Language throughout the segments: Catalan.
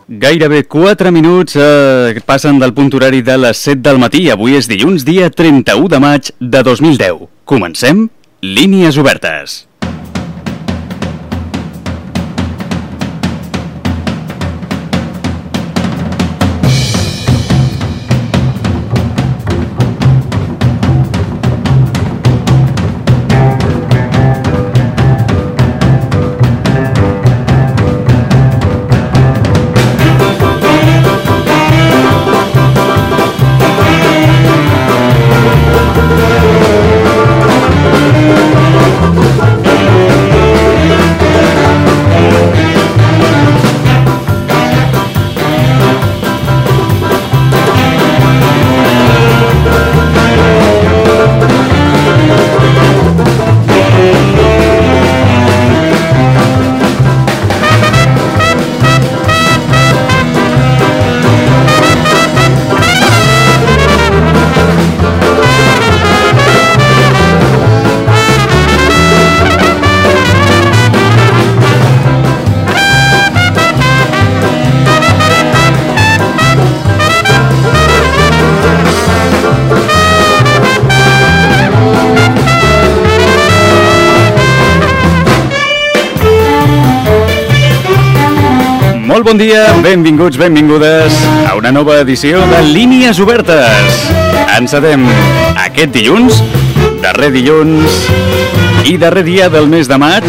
Gairebé 4 minuts passen del punt horari de les 7 del matí. Avui és dilluns, dia 31 de maig de 2010. Comencem Línies Obertes. Molt bon dia, benvinguts, benvingudes a una nova edició de Línies Obertes. Encetem aquest dilluns, darrer dilluns i darrer dia del mes de maig,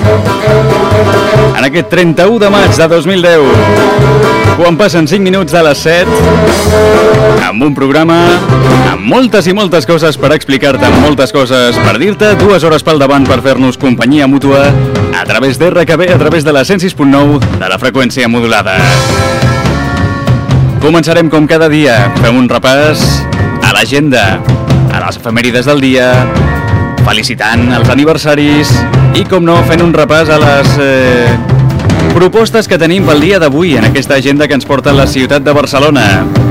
en aquest 31 de maig de 2010, quan passen 5 minuts de les 7, amb un programa amb moltes i moltes coses per explicar-te, amb moltes coses per dir-te, 2 hores pel davant per fer-nos companyia mútua a través d'RKB, a través de la 106.9 de la freqüència modulada. Començarem com cada dia, fem un repàs a l'agenda, a les efemèrides del dia, felicitant els aniversaris i, com no, fent un repàs a les propostes que tenim pel dia d'avui en aquesta agenda que ens porta a la ciutat de Barcelona.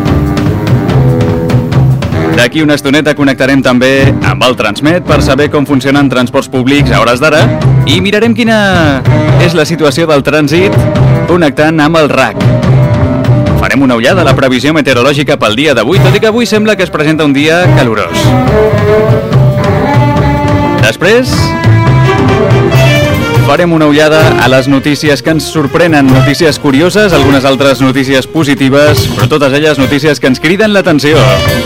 D'aquí una estoneta connectarem també amb el Transmet per saber com funcionen transports públics a hores d'ara i mirarem quina és la situació del trànsit connectant amb el RAC. Farem una ullada a la previsió meteorològica pel dia d'avui, tot i que avui sembla que es presenta un dia calorós. Després farem una ullada a les notícies que ens sorprenen, notícies curioses, algunes altres notícies positives, però totes elles notícies que ens criden l'atenció.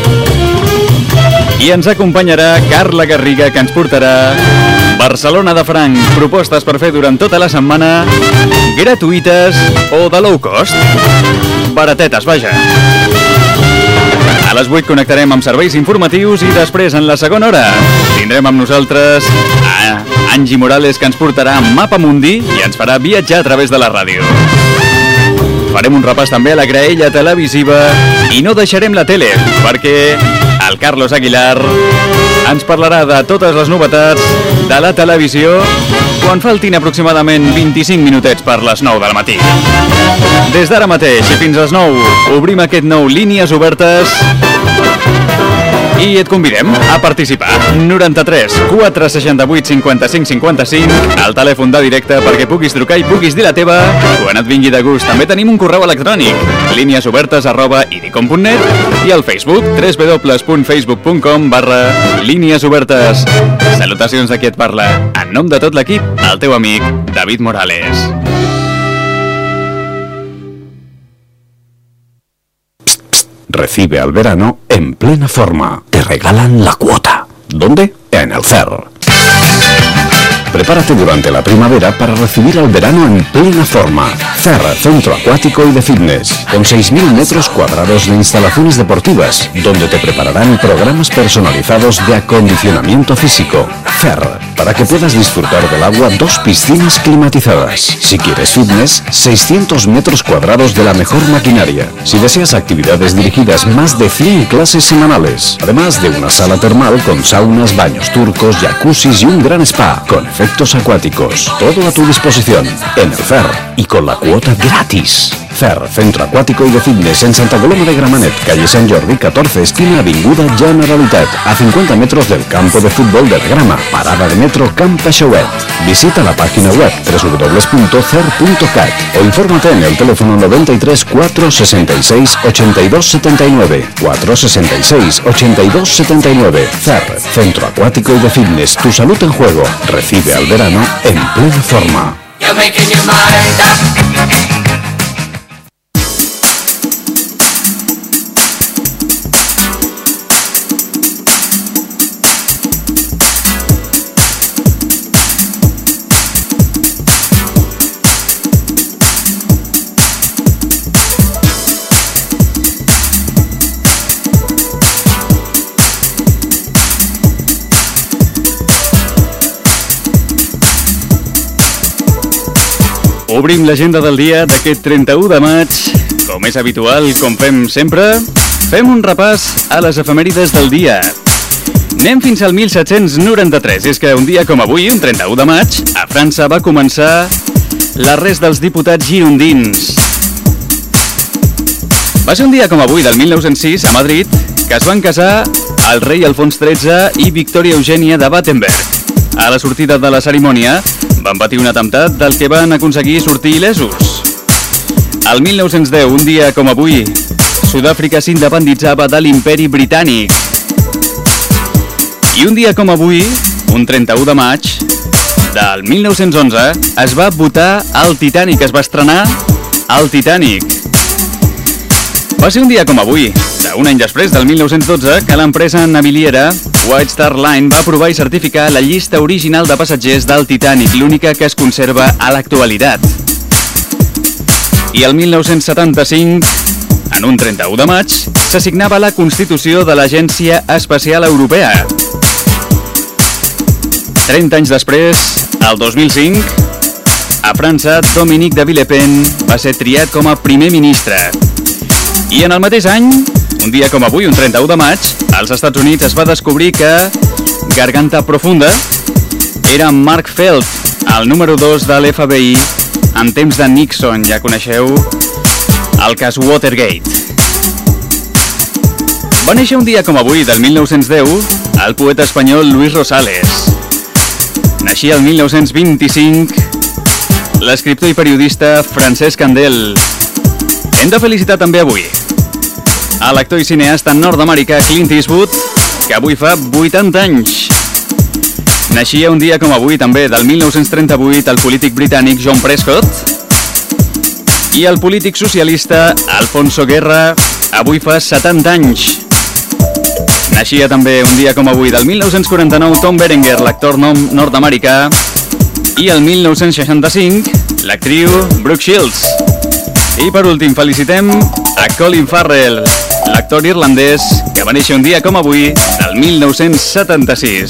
I ens acompanyarà Carla Garriga, que ens portarà Barcelona de franc, propostes per fer durant tota la setmana, gratuïtes o de low cost. Baratetes, vaja. A les 8 connectarem amb serveis informatius i després, en la segona hora, tindrem amb nosaltres a Angie Morales, que ens portarà Mapa Mundi i ens farà viatjar a través de la ràdio. Farem un repàs també a la graella televisiva i no deixarem la tele, perquè el Carlos Aguilar ens parlarà de totes les novetats de la televisió quan faltin aproximadament 25 minutets per les 9 del matí. Des d'ara mateix i fins les 9 obrim aquest nou Línies Obertes i et convidem a participar. 93 468 55 55, el telèfon de directe perquè puguis trucar i puguis dir la teva quan et vingui de gust. També tenim un correu electrònic, liniesobertes@idicom.net, i al Facebook, www.facebook.com/líniesobertes. Salutacions de qui et parla. En nom de tot l'equip, el teu amic David Morales. Recibe al verano en plena forma. Te regalan la cuota. ¿Dónde? En el CER. Prepárate durante la primavera para recibir al verano en plena forma. CER, centro acuático y de fitness, con 6.000 metros cuadrados de instalaciones deportivas, donde te prepararán programas personalizados de acondicionamiento físico. CER, para que puedas disfrutar del agua, 2 piscinas climatizadas. Si quieres fitness, 600 metros cuadrados de la mejor maquinaria. Si deseas actividades dirigidas, más de 100 clases semanales. Además de una sala termal con saunas, baños turcos, jacuzzis y un gran spa, con efectos acuáticos. Todo a tu disposición, en el CER y con la cuota gratis. CER, Centro Acuático y de Fitness en Santa Coloma de Gramenet, calle Sant Jordi 14, esquina Avinguda Generalitat, a 50 metros del campo de fútbol del Grama, parada de metro Camp Peixauet. Visita la página web www.cer.cat o infórmate en el teléfono 93 466 82 79 466 82 79. CER, Centro Acuático y de Fitness, tu salud en juego. Recibe al verano en plena forma. Obrim l'agenda del dia d'aquest 31 de maig. Com és habitual, com fem sempre, fem un repàs a les efemèrides del dia. Anem fins al 1793. És que un dia com avui, un 31 de maig, a França va començar l'arrest dels diputats girondins. Va ser un dia com avui, del 1906, a Madrid, que es van casar el rei Alfons XIII i Victòria Eugènia de Battenberg. A la sortida de la cerimònia van patir un atemptat del que van aconseguir sortir il·lesos. El 1910, un dia com avui, Sud-àfrica s'independitzava de l'Imperi Britànic. I un dia com avui, un 31 de maig, del 1911, es va votar el Titanic, es va estrenar el Titanic. Va ser un dia com avui, d'un any després, del 1912, que l'empresa naviliera White Star Line va aprovar i certificar la llista original de passatgers del Titanic, l'única que es conserva a l'actualitat. I el 1975, en un 31 de maig, s'assignava la Constitució de l'Agència Espacial Europea. 30 anys després, el 2005, a França, Dominique de Villepin va ser triat com a primer ministre. I en el mateix any, un dia com avui, un 31 de maig, als Estats Units es va descobrir que Garganta Profunda era Mark Felt, el número 2 de l'FBI en temps de Nixon. Ja coneixeu el cas Watergate. Va néixer un dia com avui, del 1910, el poeta espanyol Luis Rosales. Naixia el 1925 l'escriptor i periodista Francesc Candel. Hem de felicitar també avui a l'actor i cineasta nord-americà Clint Eastwood, que avui fa 80 anys. Naixia un dia com avui també, del 1938, el polític britànic John Prescott, i el polític socialista Alfonso Guerra avui fa 70 anys. Naixia també un dia com avui, del 1949, Tom Berenger, l'actor nord-americà, i el 1965, l'actriu Brooke Shields. I per últim felicitem a Colin Farrell, l'actor irlandès que va néixer un dia com avui, del 1976.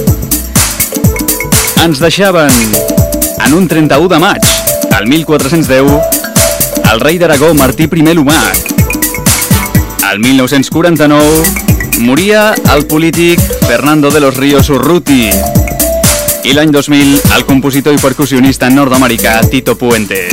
Ens deixaven en un 31 de maig, el 1410, el rei d'Aragó Martí I l'Humà. El 1949 moria el polític Fernando de los Ríos Urruti. I l'any 2000, el compositor i percussionista nord-americà Tito Puente.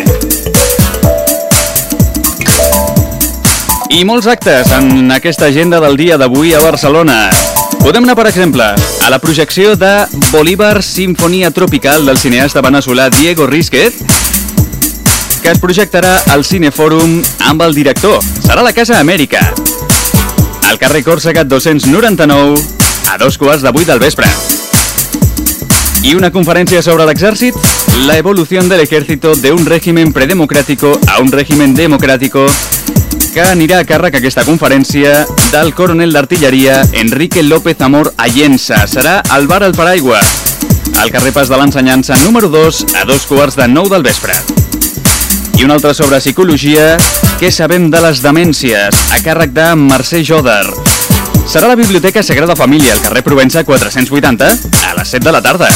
I molts actes en aquesta agenda del dia d'avui a Barcelona. Podem anar, per exemple, a la projecció de Bolívar Sinfonia Tropical del cineasta veneçolà Diego Risquet, que es projectarà al Cinefòrum amb el director. Serà a la Casa Amèrica, al carrer Còrsega 299, a 7:15 del vespre. I una conferència sobre l'exèrcit, la evolución del ejército de un régimen predemocrático a un régimen democrático, que anirà a càrrec aquesta conferència del coronel d'artilleria Enrique López Amor Allensa. Serà al bar El Paraigua, al carrer Pas de l'Ensenyança número 2, a 8:45 del vespre. I una altra sobre psicologia, què sabem de les demències, a càrrec de Mercè Joder. Serà a la Biblioteca Sagrada Família, al carrer Provença 480, a les 7 de la tarda.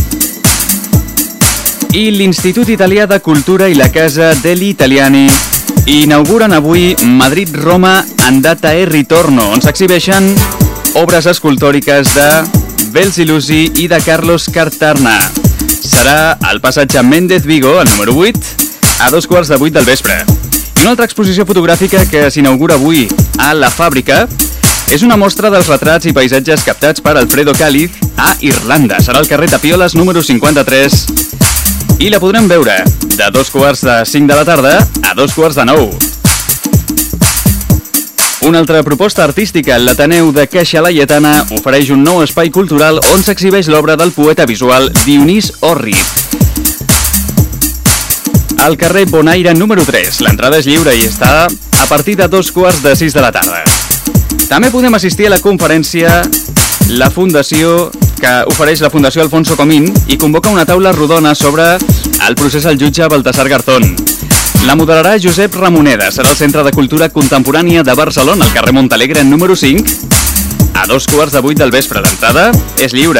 I l'Institut Italià de Cultura i la Casa degli Italiani inauguren avui Madrid-Roma Andata e Ritorno, on s'exhibeixen obres escultòriques de Belzilusi i de Carlos Cartarna. Serà al passatge Méndez Vigo, al número 8, a 7:15 del vespre. I una altra exposició fotogràfica que s'inaugura avui a La Fàbrica és una mostra dels retrats i paisatges captats per Alfredo Cáliz a Irlanda. Serà al carrer Tapioles, número 53, i la podrem veure de 2:45 de la tarda a 2:45. Una altra proposta artística, l'Ateneu de Caixa Laietana ofereix un nou espai cultural on s'exhibeix l'obra del poeta visual Dionís Orrit. Al carrer Bonaire número 3. L'entrada és lliure i està a partir de 5:45 de la tarda. També podem assistir a la conferència La Fundació, que ofereix la Fundació Alfonso Comín i convoca una taula rodona sobre el procés al jutge Baltasar Garzón. La moderarà Josep Ramoneda. Serà al Centre de Cultura Contemporània de Barcelona, al carrer Montalegre número 5, a 7:15 del vespre. L'entrada és lliure.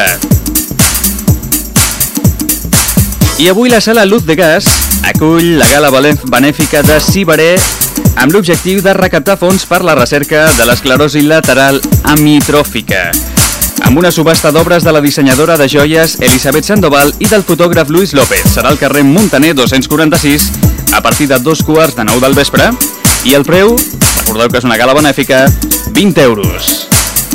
I avui la Sala Luz de Gas acull la gala benèfica de Ciberé amb l'objectiu de recaptar fons per la recerca de l'esclerosi lateral amitròfica, amb una subhasta d'obres de la dissenyadora de joies Elisabet Sandoval i del fotògraf Luis López. Serà al carrer Montaner 246 a partir de 8:45 del vespre, i el preu, recordeu que és una gala benèfica, 20 euros.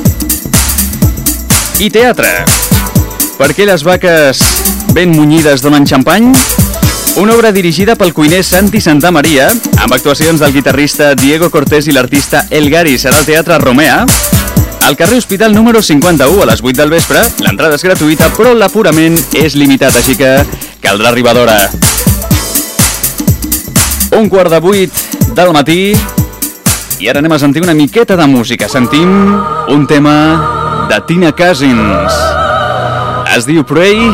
I teatre. Per què les vaques ben munyides donen xampany? Una obra dirigida pel cuiner Santi Santamaria, amb actuacions del guitarrista Diego Cortés i l'artista El Gari. Serà al Teatre Romea, al carrer Hospital número 51 a les 8 del vespre. L'entrada és gratuïta, però l'aforament és limitat, així que caldrà arribar d'hora. 7:15 del matí, i ara anem a sentir una miqueta de música. Sentim un tema de Tina Cousins. Es diu Pray,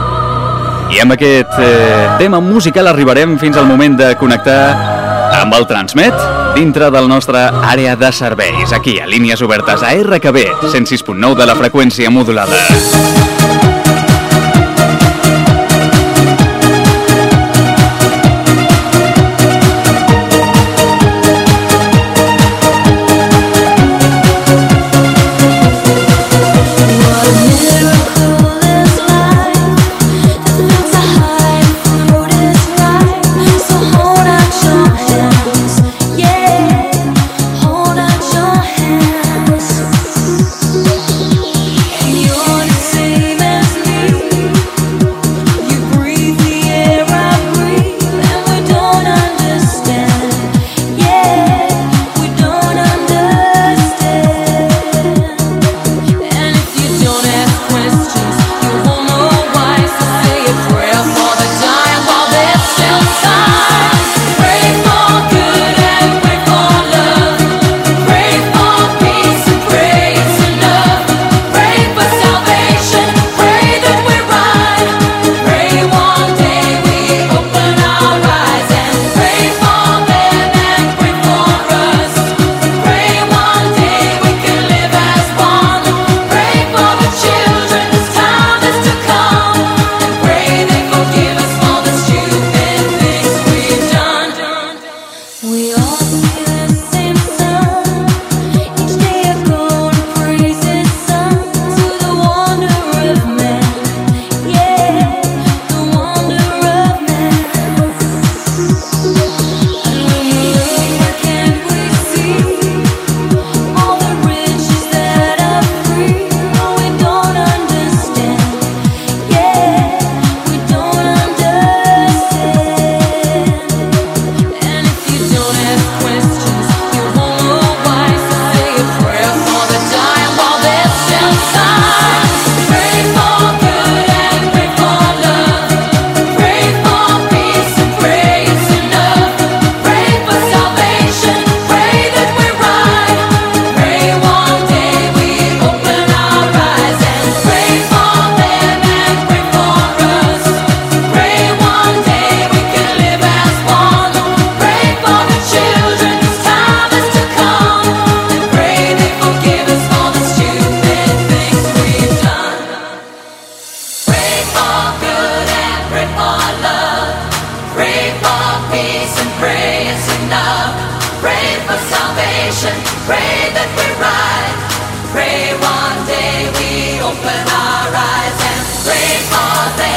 i amb aquest tema musical arribarem fins al moment de connectar amb el Transmet dintre del nostre àrea de serveis, aquí a Línies Obertes, a RKB 106.9 de la freqüència modulada.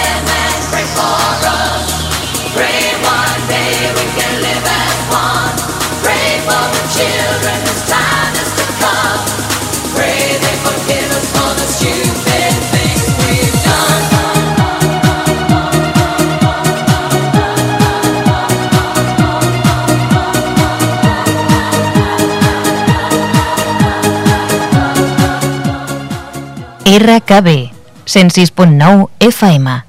Pray one day we can live as one. RKB 106.9 FM.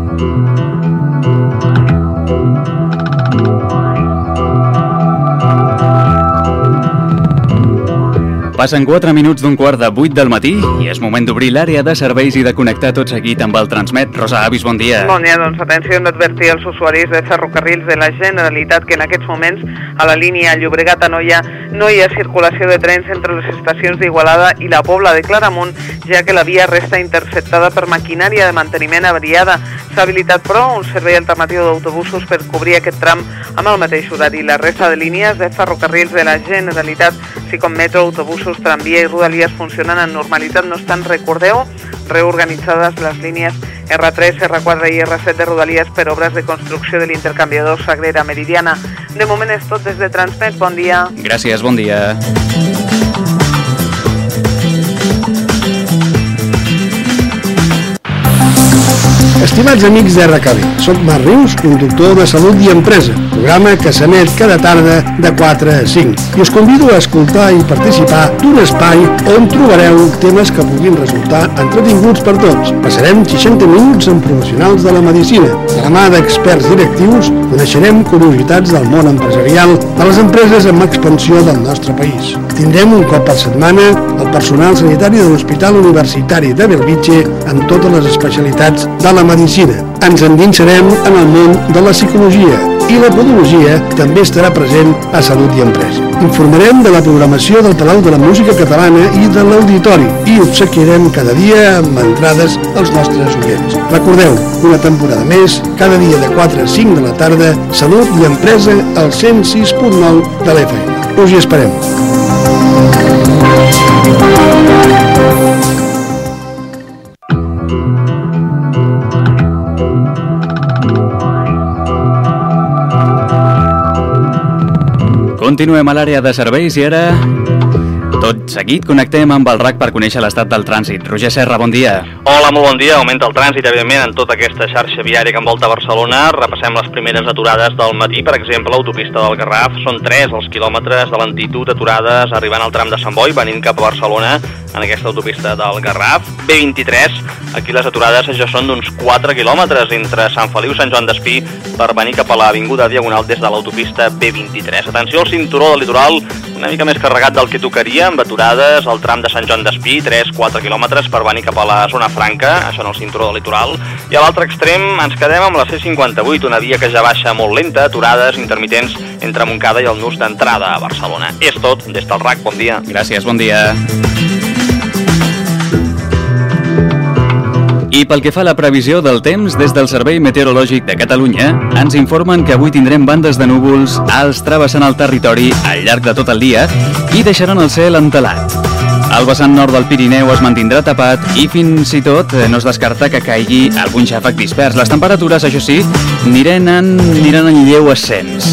Passen 4 minuts d'un quart de 8 del matí i és moment d'obrir l'àrea de serveis i de connectar tot seguit amb el Transmet. Rosa Avis, bon dia. Bon dia, doncs atenció, hem d'advertir als usuaris de ferrocarrils de la Generalitat que en aquests moments a la línia Llobregat-Anoia no hi ha circulació de trens entre les estacions d'Igualada i la Pobla de Claramunt, ja que la via resta interceptada per maquinària de manteniment avariada. S'ha habilitat, però, un servei alternatiu d'autobusos per cobrir aquest tram amb el mateix horari. La resta de línies de ferrocarrils de la Generalitat, així com metro, autobusos, tramvia i rodalies funcionen en normalitat. No obstant, recordeu, reorganitzades les línies R3, R4 i R7 de rodalies per obres de construcció de l'intercanviador Sagrera Meridiana. De moment és tot des de Transmet. Bon dia. Gràcies, bon dia. Estimats amics d'RKB, soc Marc Rius, conductor de Salut i Empresa, programa que s'emet cada tarda de 4 a 5. I us convido a escoltar i participar d'un espai on trobareu temes que puguin resultar entretinguts per tots. Passarem 60 minuts amb professionals de la medicina. De la mà d'experts directius coneixerem curiositats del món empresarial de les empreses amb expansió del nostre país. Tindrem un cop per setmana el personal sanitari de l'Hospital Universitari de Bellvitge amb totes les especialitats de la medicina. Ens endinsarem en el món de la psicologia i la podologia també estarà present a Salut i Empresa. Informarem de la programació del Palau de la Música Catalana i de l'Auditori i obsequiarem cada dia amb entrades als nostres oients. Recordeu, una temporada més, cada dia de 4 a 5 de la tarda, Salut i Empresa al 106.9 de l'FM. Us hi esperem. Continuem a l'àrea de serveis i ara, tot seguit, connectem amb el RAC per conèixer l'estat del trànsit. Roger Serra, bon dia. Hola, molt bon dia. Augmenta el trànsit, evidentment, en tota aquesta xarxa viària que envolta Barcelona. Repassem les primeres aturades del matí. Per exemple, l'autopista del Garraf. Són 3 els quilòmetres de lentitud aturades arribant al tram de Sant Boi, venint cap a Barcelona en aquesta autopista del Garraf. B23, aquí les aturades ja són d'uns 4 quilòmetres entre Sant Feliu i Sant Joan d'Espí per venir cap a l'avinguda Diagonal des de l'autopista B23. Atenció al cinturó del litoral, una mica més carregat del que tocaria, amb aturades al tram de Sant Joan d'Espí, 3-4 quilòmetres per venir cap a la zona franca, això en el cinturó del litoral. I a l'altre extrem ens quedem amb la C58, una via que ja baixa molt lenta, aturades intermitents entre Montcada i el nus d'entrada a Barcelona. És tot, des del RAC, bon dia. Gràcies, bon dia. I pel que fa a la previsió del temps, des del Servei Meteorològic de Catalunya, ens informen que avui tindrem bandes de núvols alts travessant el territori al llarg de tot el dia i deixaran el cel entelat. El vessant nord del Pirineu es mantindrà tapat i fins i tot no es descarta que caigui algun xàfec dispers. Les temperatures, això sí, aniran en lleu ascens.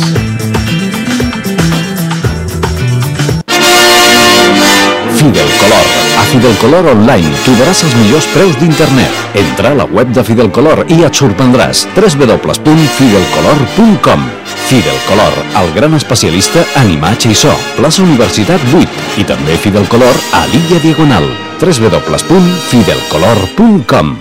Fidelcolor. A Fidelcolor Online trobaràs els millors preus d'internet. Entra a la web de Fidelcolor i et sorprendràs. www.fidelcolor.com. Fidelcolor, el gran especialista en imatge i so. Plaça Universitat 8 i també Fidelcolor a l'Illa Diagonal. www.fidelcolor.com.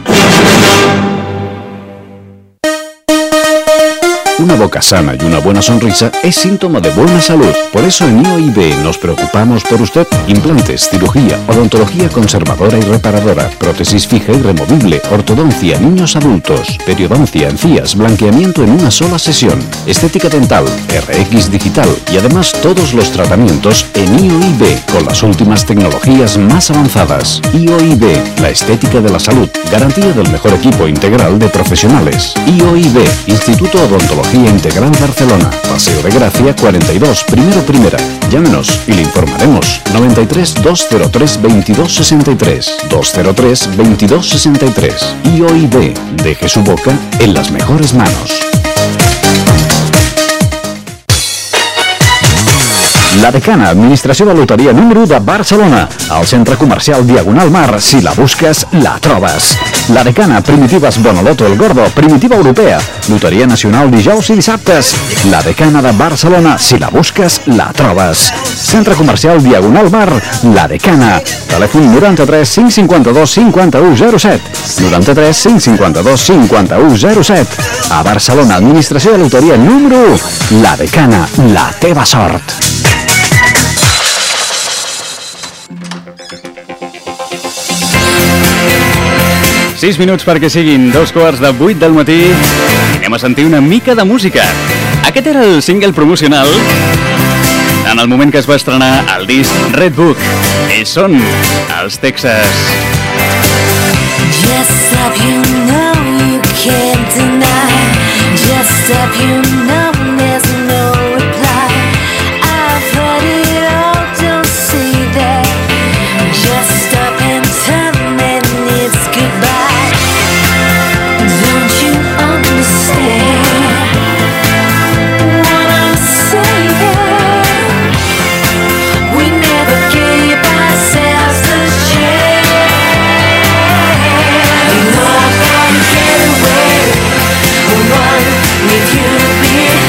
Una boca sana y una buena sonrisa es síntoma de buena salud. Por eso en IOIB nos preocupamos por usted. Implantes, cirugía, odontología conservadora y reparadora, prótesis fija y removible, ortodoncia, niños adultos, periodoncia, encías, blanqueamiento en una sola sesión, estética dental, RX digital y además todos los tratamientos en IOIB con las últimas tecnologías más avanzadas. IOIB, la estética de la salud, garantía del mejor equipo integral de profesionales. IOIB, Instituto Odontología Integral Barcelona, Paseo de Gracia 42, primera. Llámenos y le informaremos. 93 203 2263 203 2263. IOIB, deje su boca en las mejores manos. La Decana, administració de loteria número 1 de Barcelona. Al centre comercial Diagonal Mar, si la busques, la trobes. La Decana, Primitives Bonoloto El Gordo, Primitiva Europea. Loteria nacional dijous i dissabtes. La Decana de Barcelona, si la busques, la trobes. Centre comercial Diagonal Mar, La Decana. Telèfon 93 552 5107. 93 552 5107. A Barcelona, administració de loteria número 1. La Decana, la teva sort. Sis minuts perquè siguin 2:15 del matí i anem a sentir una mica de música. Aquest era el single promocional en el moment que es va estrenar el disc Red Book. Ells són els Texas. Just up, you know you can't deny. Just up, you know there's no reply. I've heard it all, don't say that. Just up and tell me it's goodbye. Don't you understand what I'm saying? We never gave ourselves a chance. You know I can't get away. One with you behind.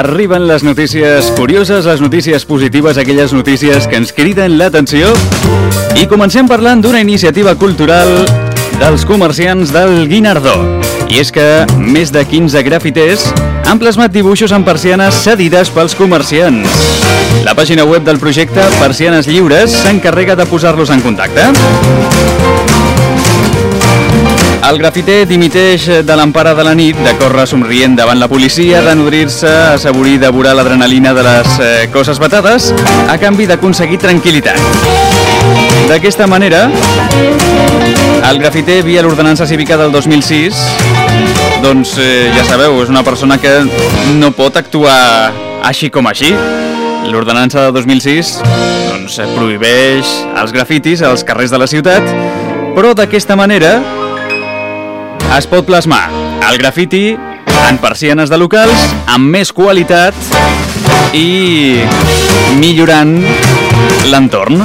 Arriben les notícies curioses, les notícies positives, aquelles notícies que ens criden l'atenció. I comencem parlant d'una iniciativa cultural dels comerciants del Guinardó. I és que més de 15 grafiters han plasmat dibuixos en persianes cedides pels comerciants. La pàgina web del projecte Persianes Lliures s'encarrega de posar-los en contacte. El grafiter dimiteix de l'empara de la nit, de córrer somrient davant la policia, de nodrir-se, assaborir i devorar l'adrenalina de les coses batades, a canvi d'aconseguir tranquil·litat. D'aquesta manera, el grafiter, via l'ordenança cívica del 2006, doncs ja sabeu, és una persona que no pot actuar així com així. L'ordenança del 2006 doncs, prohibeix els grafitis als carrers de la ciutat, però d'aquesta manera es pot plasmar el grafiti en persianes de locals amb més qualitat i millorant l'entorn.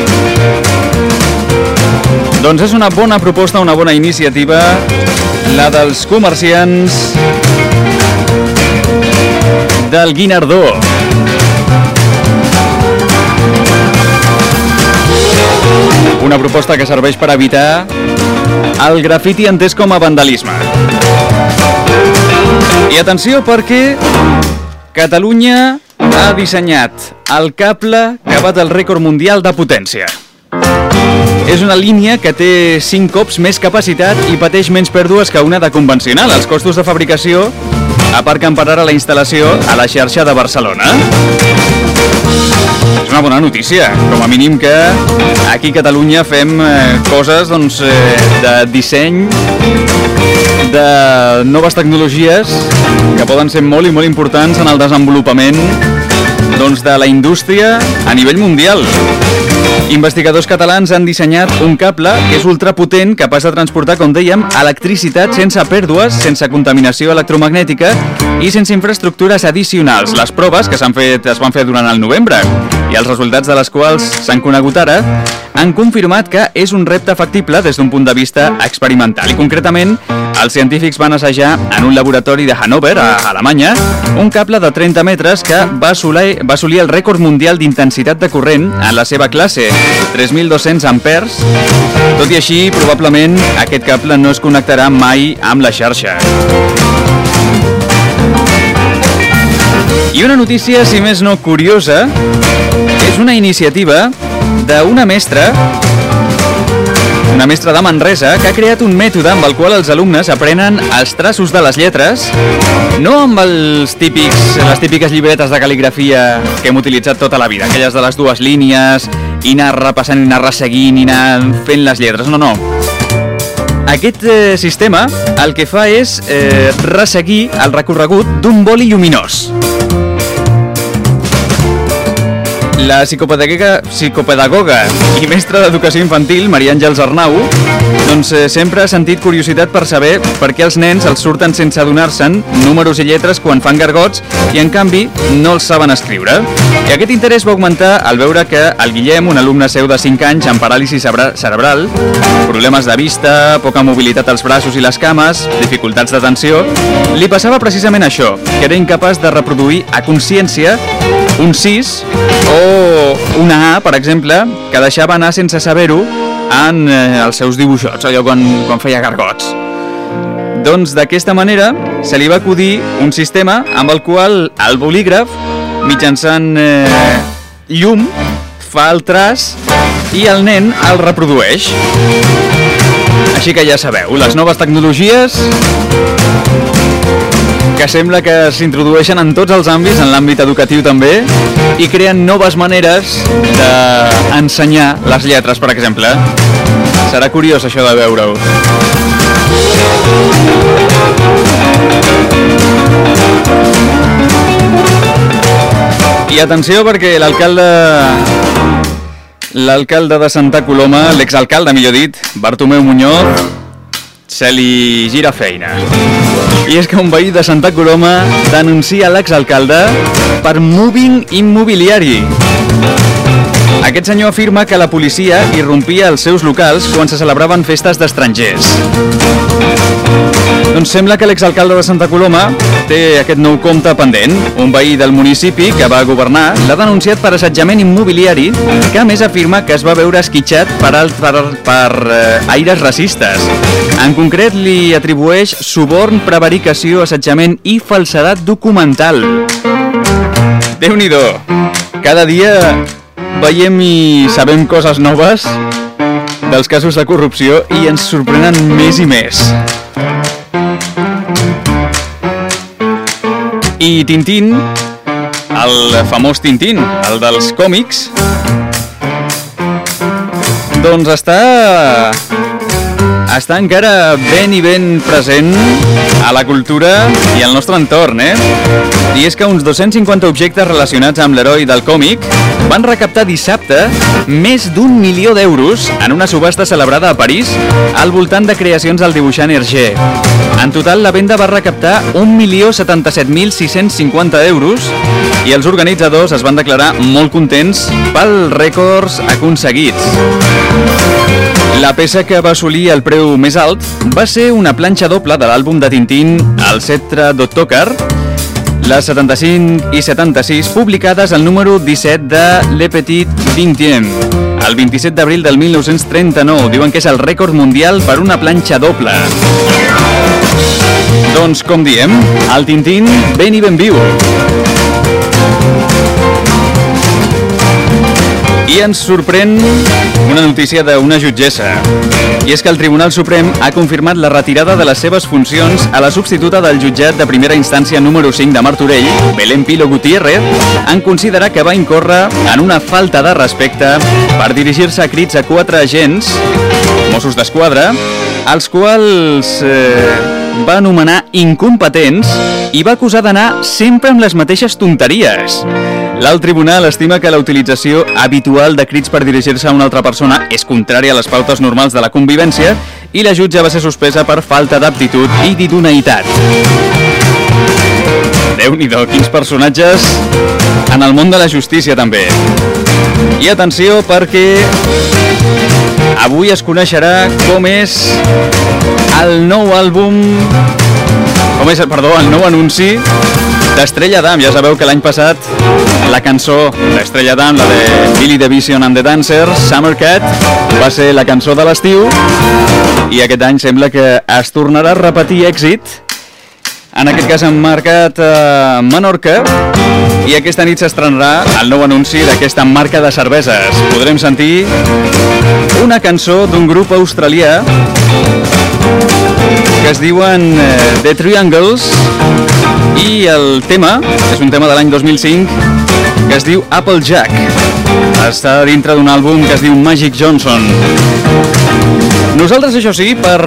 Doncs és una bona proposta, una bona iniciativa, la dels comerciants del Guinardó. Una proposta que serveix per evitar el grafiti entès com a vandalisme. I atenció perquè Catalunya ha dissenyat el cable que bat el rècord mundial de potència. És una línia que té 5 cops més capacitat i pateix menys pèrdues que una de convencional. Els costos de fabricació aparquen per ara la instal·lació a la xarxa de Barcelona. És una bona notícia, com a mínim que aquí a Catalunya fem coses doncs, de disseny, de noves tecnologies que poden ser molt i molt importants en el desenvolupament doncs, de la indústria a nivell mundial. Investigadors catalans han dissenyat un cable que és ultrapotent, capaç de transportar, com dèiem, electricitat sense pèrdues, sense contaminació electromagnètica i sense infraestructures addicionals. Les proves que es van fer durant el novembre i els resultats de les quals s'han conegut ara han confirmat que és un repte factible des d'un punt de vista experimental. I concretament, els científics van assajar en un laboratori de Hannover, a Alemanya, un cable de 30 metres que va assolir el rècord mundial d'intensitat de corrent en la seva classe, 3.200 ampers. Tot i així, probablement, aquest cable no es connectarà mai amb la xarxa. I una notícia, si més no curiosa, és una iniciativa d'una mestra de Manresa que ha creat un mètode amb el qual els alumnes aprenen els traços de les lletres, no amb les típiques llibretes de cal·ligrafia que hem utilitzat tota la vida, aquelles de les 2 línies, i anar repassant, i anar resseguint, i anar fent les lletres. No. Aquest sistema el que fa és resseguir el recorregut d'un boli lluminós. La psicopedagoga i mestra d'educació infantil, Maria Àngels Arnau, doncs sempre ha sentit curiositat per saber per què els nens els surten sense adonar-se'n números i lletres quan fan gargots i, en canvi, no els saben escriure. I aquest interès va augmentar al veure que el Guillem, un alumne seu de 5 anys amb paràlisi cerebral, problemes de vista, poca mobilitat als braços i les cames, dificultats d'atenció, li passava precisament això, que era incapaç de reproduir a consciència un 6 o una A, per exemple, que deixava anar sense saber-ho en els seus dibuixots, allò quan feia gargots. Doncs d'aquesta manera se li va acudir un sistema amb el qual el bolígraf, mitjançant llum, fa el traç i el nen el reprodueix. Així que ja sabeu, les noves tecnologies que sembla que s'introdueixen en tots els àmbits, en l'àmbit educatiu també, i creen noves maneres d'ensenyar les lletres, per exemple. Serà curiós això de veure-ho. I atenció perquè l'alcalde de Santa Coloma, l'exalcalde millor dit, Bartomeu Muñoz, se li gira feina. I és que un veí de Santa Coloma denuncia l'exalcalde per mobbing immobiliari. Aquest senyor afirma que la policia irrompia als seus locals quan se celebraven festes d'estrangers. Doncs sembla que l'exalcalde de Santa Coloma té aquest nou compte pendent. Un veí del municipi que va governar l'ha denunciat per assetjament immobiliari, que a més afirma que es va veure esquitxat per aires racistes. En concret, li atribueix suborn, prevaricació, assetjament i falsedat documental. Déu-n'hi-do! Cada dia veiem i sabem coses noves dels casos de corrupció i ens sorprenen més i més. I Tintín, el famós Tintín, el dels còmics, doncs està encara ben i ben present a la cultura i al nostre entorn, I és que uns 250 objectes relacionats amb l'heroi del còmic van recaptar dissabte més d'1 milió d'euros en una subhasta celebrada a París al voltant de creacions del dibuixant Hergé. En total, la venda va recaptar 1.077.650 euros i els organitzadors es van declarar molt contents pels rècords aconseguits. La peça que va assolir el preu més alt va ser una planxa doble de l'àlbum de Tintín El Cetre d'Ottokar, les 75 i 76, publicades al número 17 de Le Petit Vingtième, el 27 d'abril del 1939. Diuen que és el rècord mundial per una planxa doble. Doncs, com diem, el Tintín ben i ben viu. I ens sorprèn una notícia d'una jutgessa. I és que el Tribunal Suprem ha confirmat la retirada de les seves funcions a la substituta del jutjat de primera instància número 5 de Martorell, Belén Pilo Gutiérrez, en considerar que va incórrer en una falta de respecte per dirigir-se a crits a 4 agents, Mossos d'Esquadra, els quals va anomenar incompetents i va acusar d'anar sempre amb les mateixes tonteries. L'alt tribunal estima que la utilització habitual de crits per dirigir-se a una altra persona és contrària a les pautes normals de la convivència i la jutge va ser suspesa per falta d'aptitud i d'idoneïtat. Déu-n'hi-do, quins personatges en el món de la justícia també. I atenció perquè avui es coneixerà com és el nou àlbum, el nou anunci d'Estrella Damm. Ja sabeu que l'any passat la cançó d'Estrella Damm, la de Billy the Vision and the Dancers, Summer Cat, va ser la cançó de l'estiu i aquest any sembla que es tornarà a repetir èxit, en aquest cas emmarcat a Menorca, i aquesta nit s'estrenarà el nou anunci d'aquesta marca de cerveses. Podrem sentir una cançó d'un grup australià que es diuen The Triangles i el tema és un tema de l'any 2005 que es diu Applejack. Està dintre d'un àlbum que es diu Magic Johnson. Nosaltres, això sí, per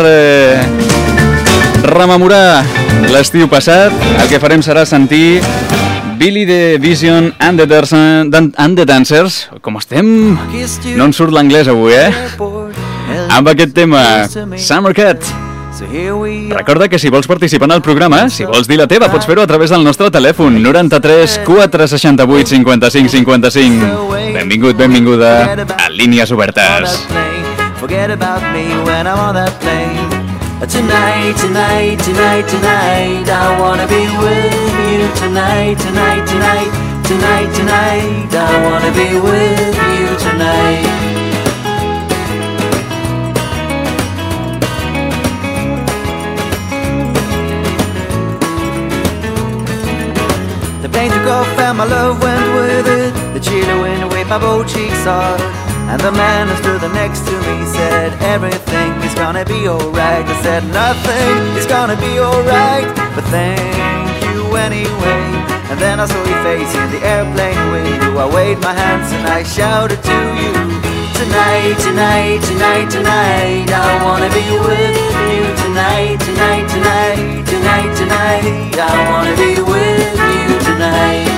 rememorar l'estiu passat, el que farem serà sentir Billy the Vision and the Dancers. Com estem? No ens surt l'anglès avui, Amb aquest tema, Summer Cat. Recorda que si vols participar en el programa, si vols dir la teva, pots fer-ho a través del nostre telèfon 93 468 55 55. Benvingut, benvinguda a Línies Obertes. Forget about me when I'm on that plane. Tonight, tonight, tonight, tonight, I wanna be with you tonight, tonight, tonight, tonight, tonight, I wanna be with you tonight. The plane took off and my love went with it. The chilly wind waved my both cheeks hard. And the man who stood next to me said, everything is gonna be alright. I said, nothing is gonna be alright, but thank you anyway. And then I saw your face in the airplane window. I waved my hands and I shouted to you, tonight, tonight, tonight, tonight, I wanna be with you tonight, tonight, tonight, tonight, tonight, I wanna be with you tonight.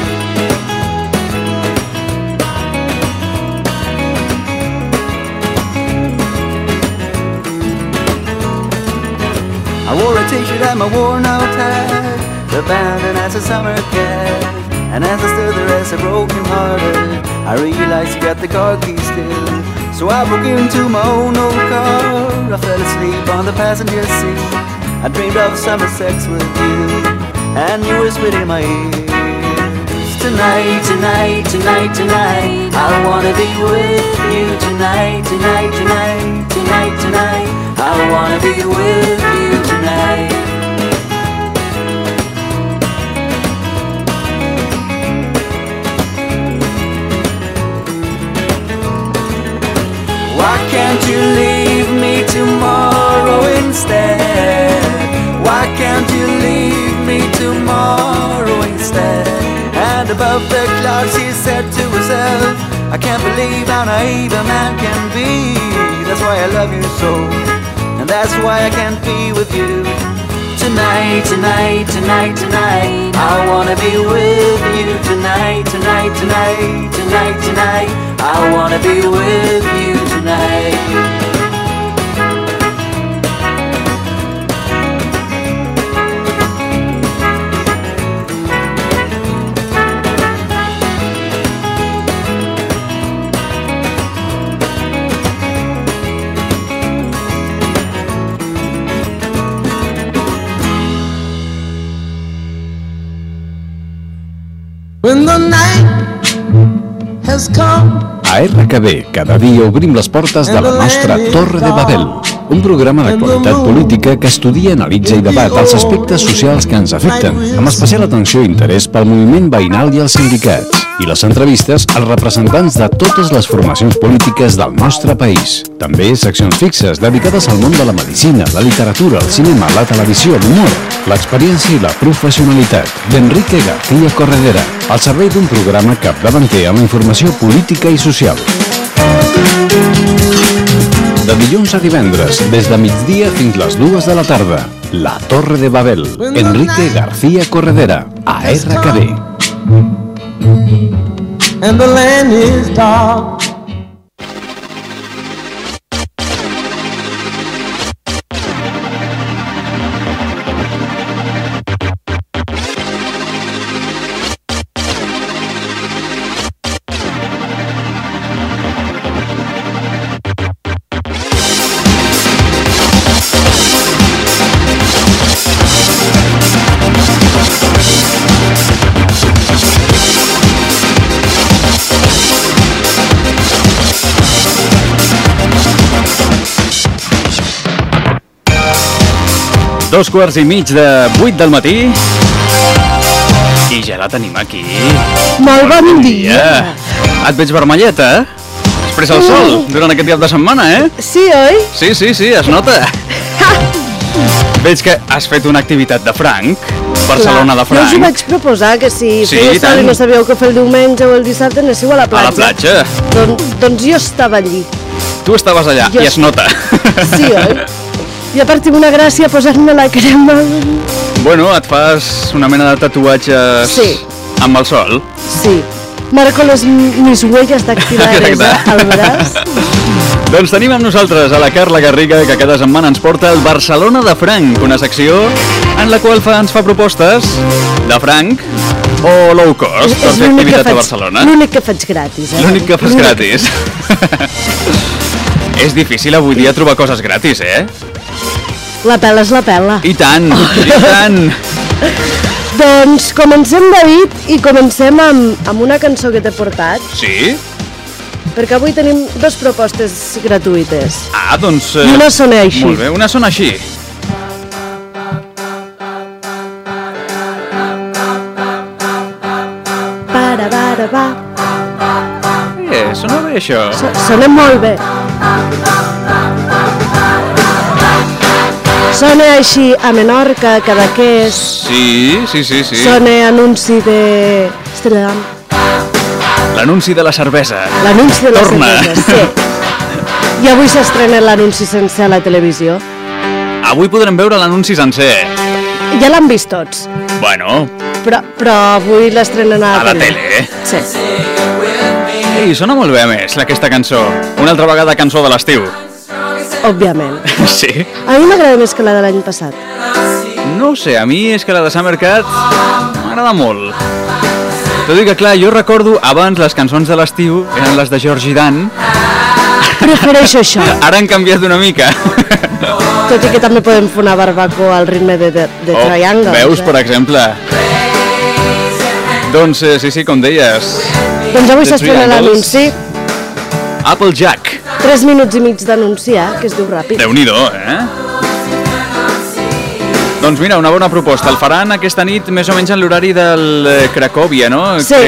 I wore a t-shirt and my worn-out hat, abandoned as a summer cat. And as I stood there as a broken-hearted I realized you got the car keys still. So I broke into my own old car. I fell asleep on the passenger seat. I dreamed of summer sex with you, and you whispered in my ear. Tonight, tonight, tonight, tonight, I wanna be with you. Tonight, tonight, tonight, tonight, tonight, I wanna be with you tonight. Why can't you leave me tomorrow instead? Why can't you leave me tomorrow instead? And above the clouds she said to herself, I can't believe how naive a man can be. That's why I love you so, and that's why I can't be with you. Tonight, tonight, tonight, tonight, I wanna be with you. Tonight, tonight, tonight, tonight, tonight, I wanna be with you tonight. When the night has come. A RKB, cada dia obrim les portes de la nostra Torre de Babel, un programa d'actualitat política que estudia, analitza i debat els aspectes socials que ens afecten, amb especial atenció i interès pel moviment veïnal i els sindicats, i les entrevistes als representants de totes les formacions polítiques del nostre país. També seccions fixes dedicades al món de la medicina, la literatura, el cinema, la televisió, l'humor, l'experiència i la professionalitat, d'Enrique García Corredera, al servei d'un programa capdavanter amb la informació política i social. De dilluns a divendres, des de migdia fins les 2 de la tarda, La Torre de Babel, Enrique García Corredera, a RKB. And the land is dark. Dos quarts i mig de 8 del matí i ja la tenim aquí. Molt bon dia. Et veig vermelleta, després el sol, durant aquest cap de setmana, Sí, oi? Sí, es nota. Veig que has fet una activitat de franc, Barcelona de franc. Jo us ho vaig proposar, que si feia sol i no sabíeu què fer el diumenge o el dissabte, anéssiu a la platja. A la platja. Doncs jo estava allí. Tu estaves allà i es nota. Sí, oi? I a partir d'una gràcia posar-me la crema. Bueno, et fas una mena de tatuatges amb el sol. Sí, marco mis huellas dactilares al braç. Doncs tenim amb nosaltres a la Carla Garriga, que cada setmana ens porta el Barcelona de franc, una secció en la qual ens fa propostes de franc o low cost per fer activitat a Barcelona. L'únic que faig gratis. L'únic que fas gratis. És difícil avui dia trobar coses gratis, La pela és la pela. I tant, i tant. Doncs comencem, David, i comencem amb una cançó que t'he portat. Sí? Perquè avui tenim dues propostes gratuïtes. Ah, doncs... I una sona així. Molt bé, una sona així. Va. Sona bé això. Sona molt bé. Sona així a Menorca, Cadaqués. Sí. Sona anunci de... L'anunci de la cervesa. L'anunci de la Torna. cervesa, sí. I avui s'estrena l'anunci sencer a la televisió. Avui podrem veure l'anunci sencer. Ja l'han vist tots. Bueno. Però avui l'estrenen a la tele. Sí. Ei, sona molt bé a més aquesta cançó. Una altra vegada cançó de l'estiu. Òbviament. Sí. A mi m'agrada més que la de l'any passat. No ho sé, a mi és que la de Summer Cat m'agrada molt. T'ho dic que, clar, jo recordo abans les cançons de l'estiu eren les de Georgie Dan. Prefereixo això. Ara han canviat una mica. Tot i que també podem fer una barbacoa al ritme de Triangle. Veus, per exemple. Doncs sí, com deies. Doncs avui The s'estrena Triangles. l'anunci. Applejack. 3 minuts i mig d'anunci, que es diu ràpid. Déu-n'hi-do, Doncs mira, una bona proposta. El faran aquesta nit més o menys en l'horari del Cracòvia, no? Sí.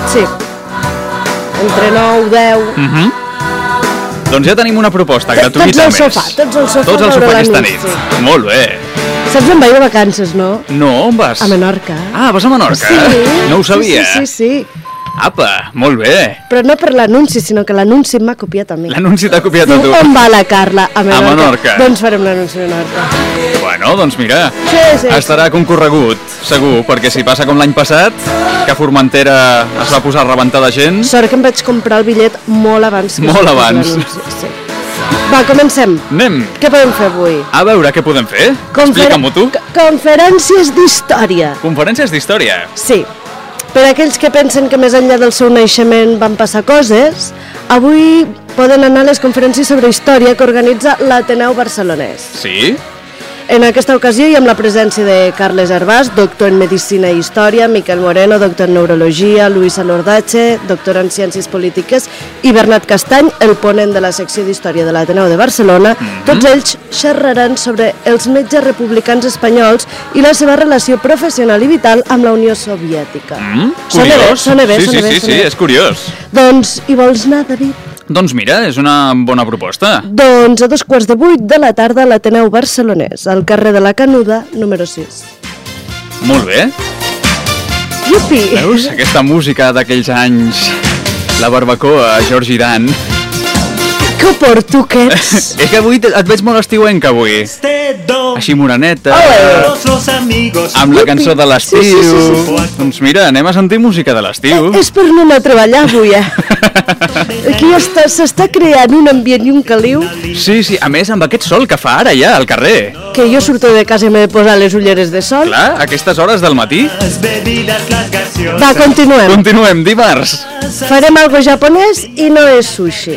Entre 9 i 10. Doncs ja tenim una proposta gratuïta Tots al més. sofà, Tots al sofà aquesta l'anunci. nit. Molt bé. Saps on vaig de vacances, no? No, on vas? A Menorca. Ah, vas a Menorca? Sí. No ho sabia. Sí. Apa, molt bé. Però no per l'anunci, sinó que l'anunci m'ha copiat a mi. L'anunci t'ha copiat a tu. On va la Carla? A Menorca. A Menorca. Doncs farem l'anunci a Menorca. Bueno, doncs mira, Sí. estarà concorregut, segur, perquè si passa com l'any passat, que Formentera es va posar a rebentar de gent. Sort que em vaig comprar el bitllet molt abans. Que Molt sortís abans. l'anunci, Sí. Va, comencem. Anem. Què podem fer avui? A veure què podem fer. Explica-m'ho tu. Conferències d'història. Conferències d'història. Sí. Per aquells que pensen que més enllà del seu naixement van passar coses, avui poden anar a les conferències sobre història que organitza l'Ateneu Barcelonès. Sí? En aquesta ocasió i amb la presència de Carles Hervàs, doctor en Medicina i Història, Miquel Moreno, doctor en Neurologia, Luisa Lordache, doctor en Ciències Polítiques, i Bernat Castany, el ponent de la secció d'Història de l'Ateneu de Barcelona, tots ells xerraran sobre els metges republicans espanyols i la seva relació professional i vital amb la Unió Soviètica. Curiós. Sona bé. Sí, és curiós. Doncs hi vols anar, David? Doncs mira, és una bona proposta. Doncs a 7:15 de la tarda a l'Ateneu Barcelonès, al carrer de la Canuda, número 6. Molt bé. Iupi! Veus? Aquesta música d'aquells anys. La barbacoa, Georgie Dan. Que oporto que ets! És que avui et veig molt estiuenca, avui. Així moreneta, amb la cançó de l'estiu. Sí. Doncs mira, anem a sentir música de l'estiu. És per no anar a treballar avui, Aquí s'està creant un ambient i un caliu Sí, a més amb aquest sol que fa ara ja al carrer. que jo surto de casa i m'he de posar les ulleres de sol. Clar, a aquestes hores del matí. Va, continuem. Continuem, dimarts. Farem algo japonès i no és sushi.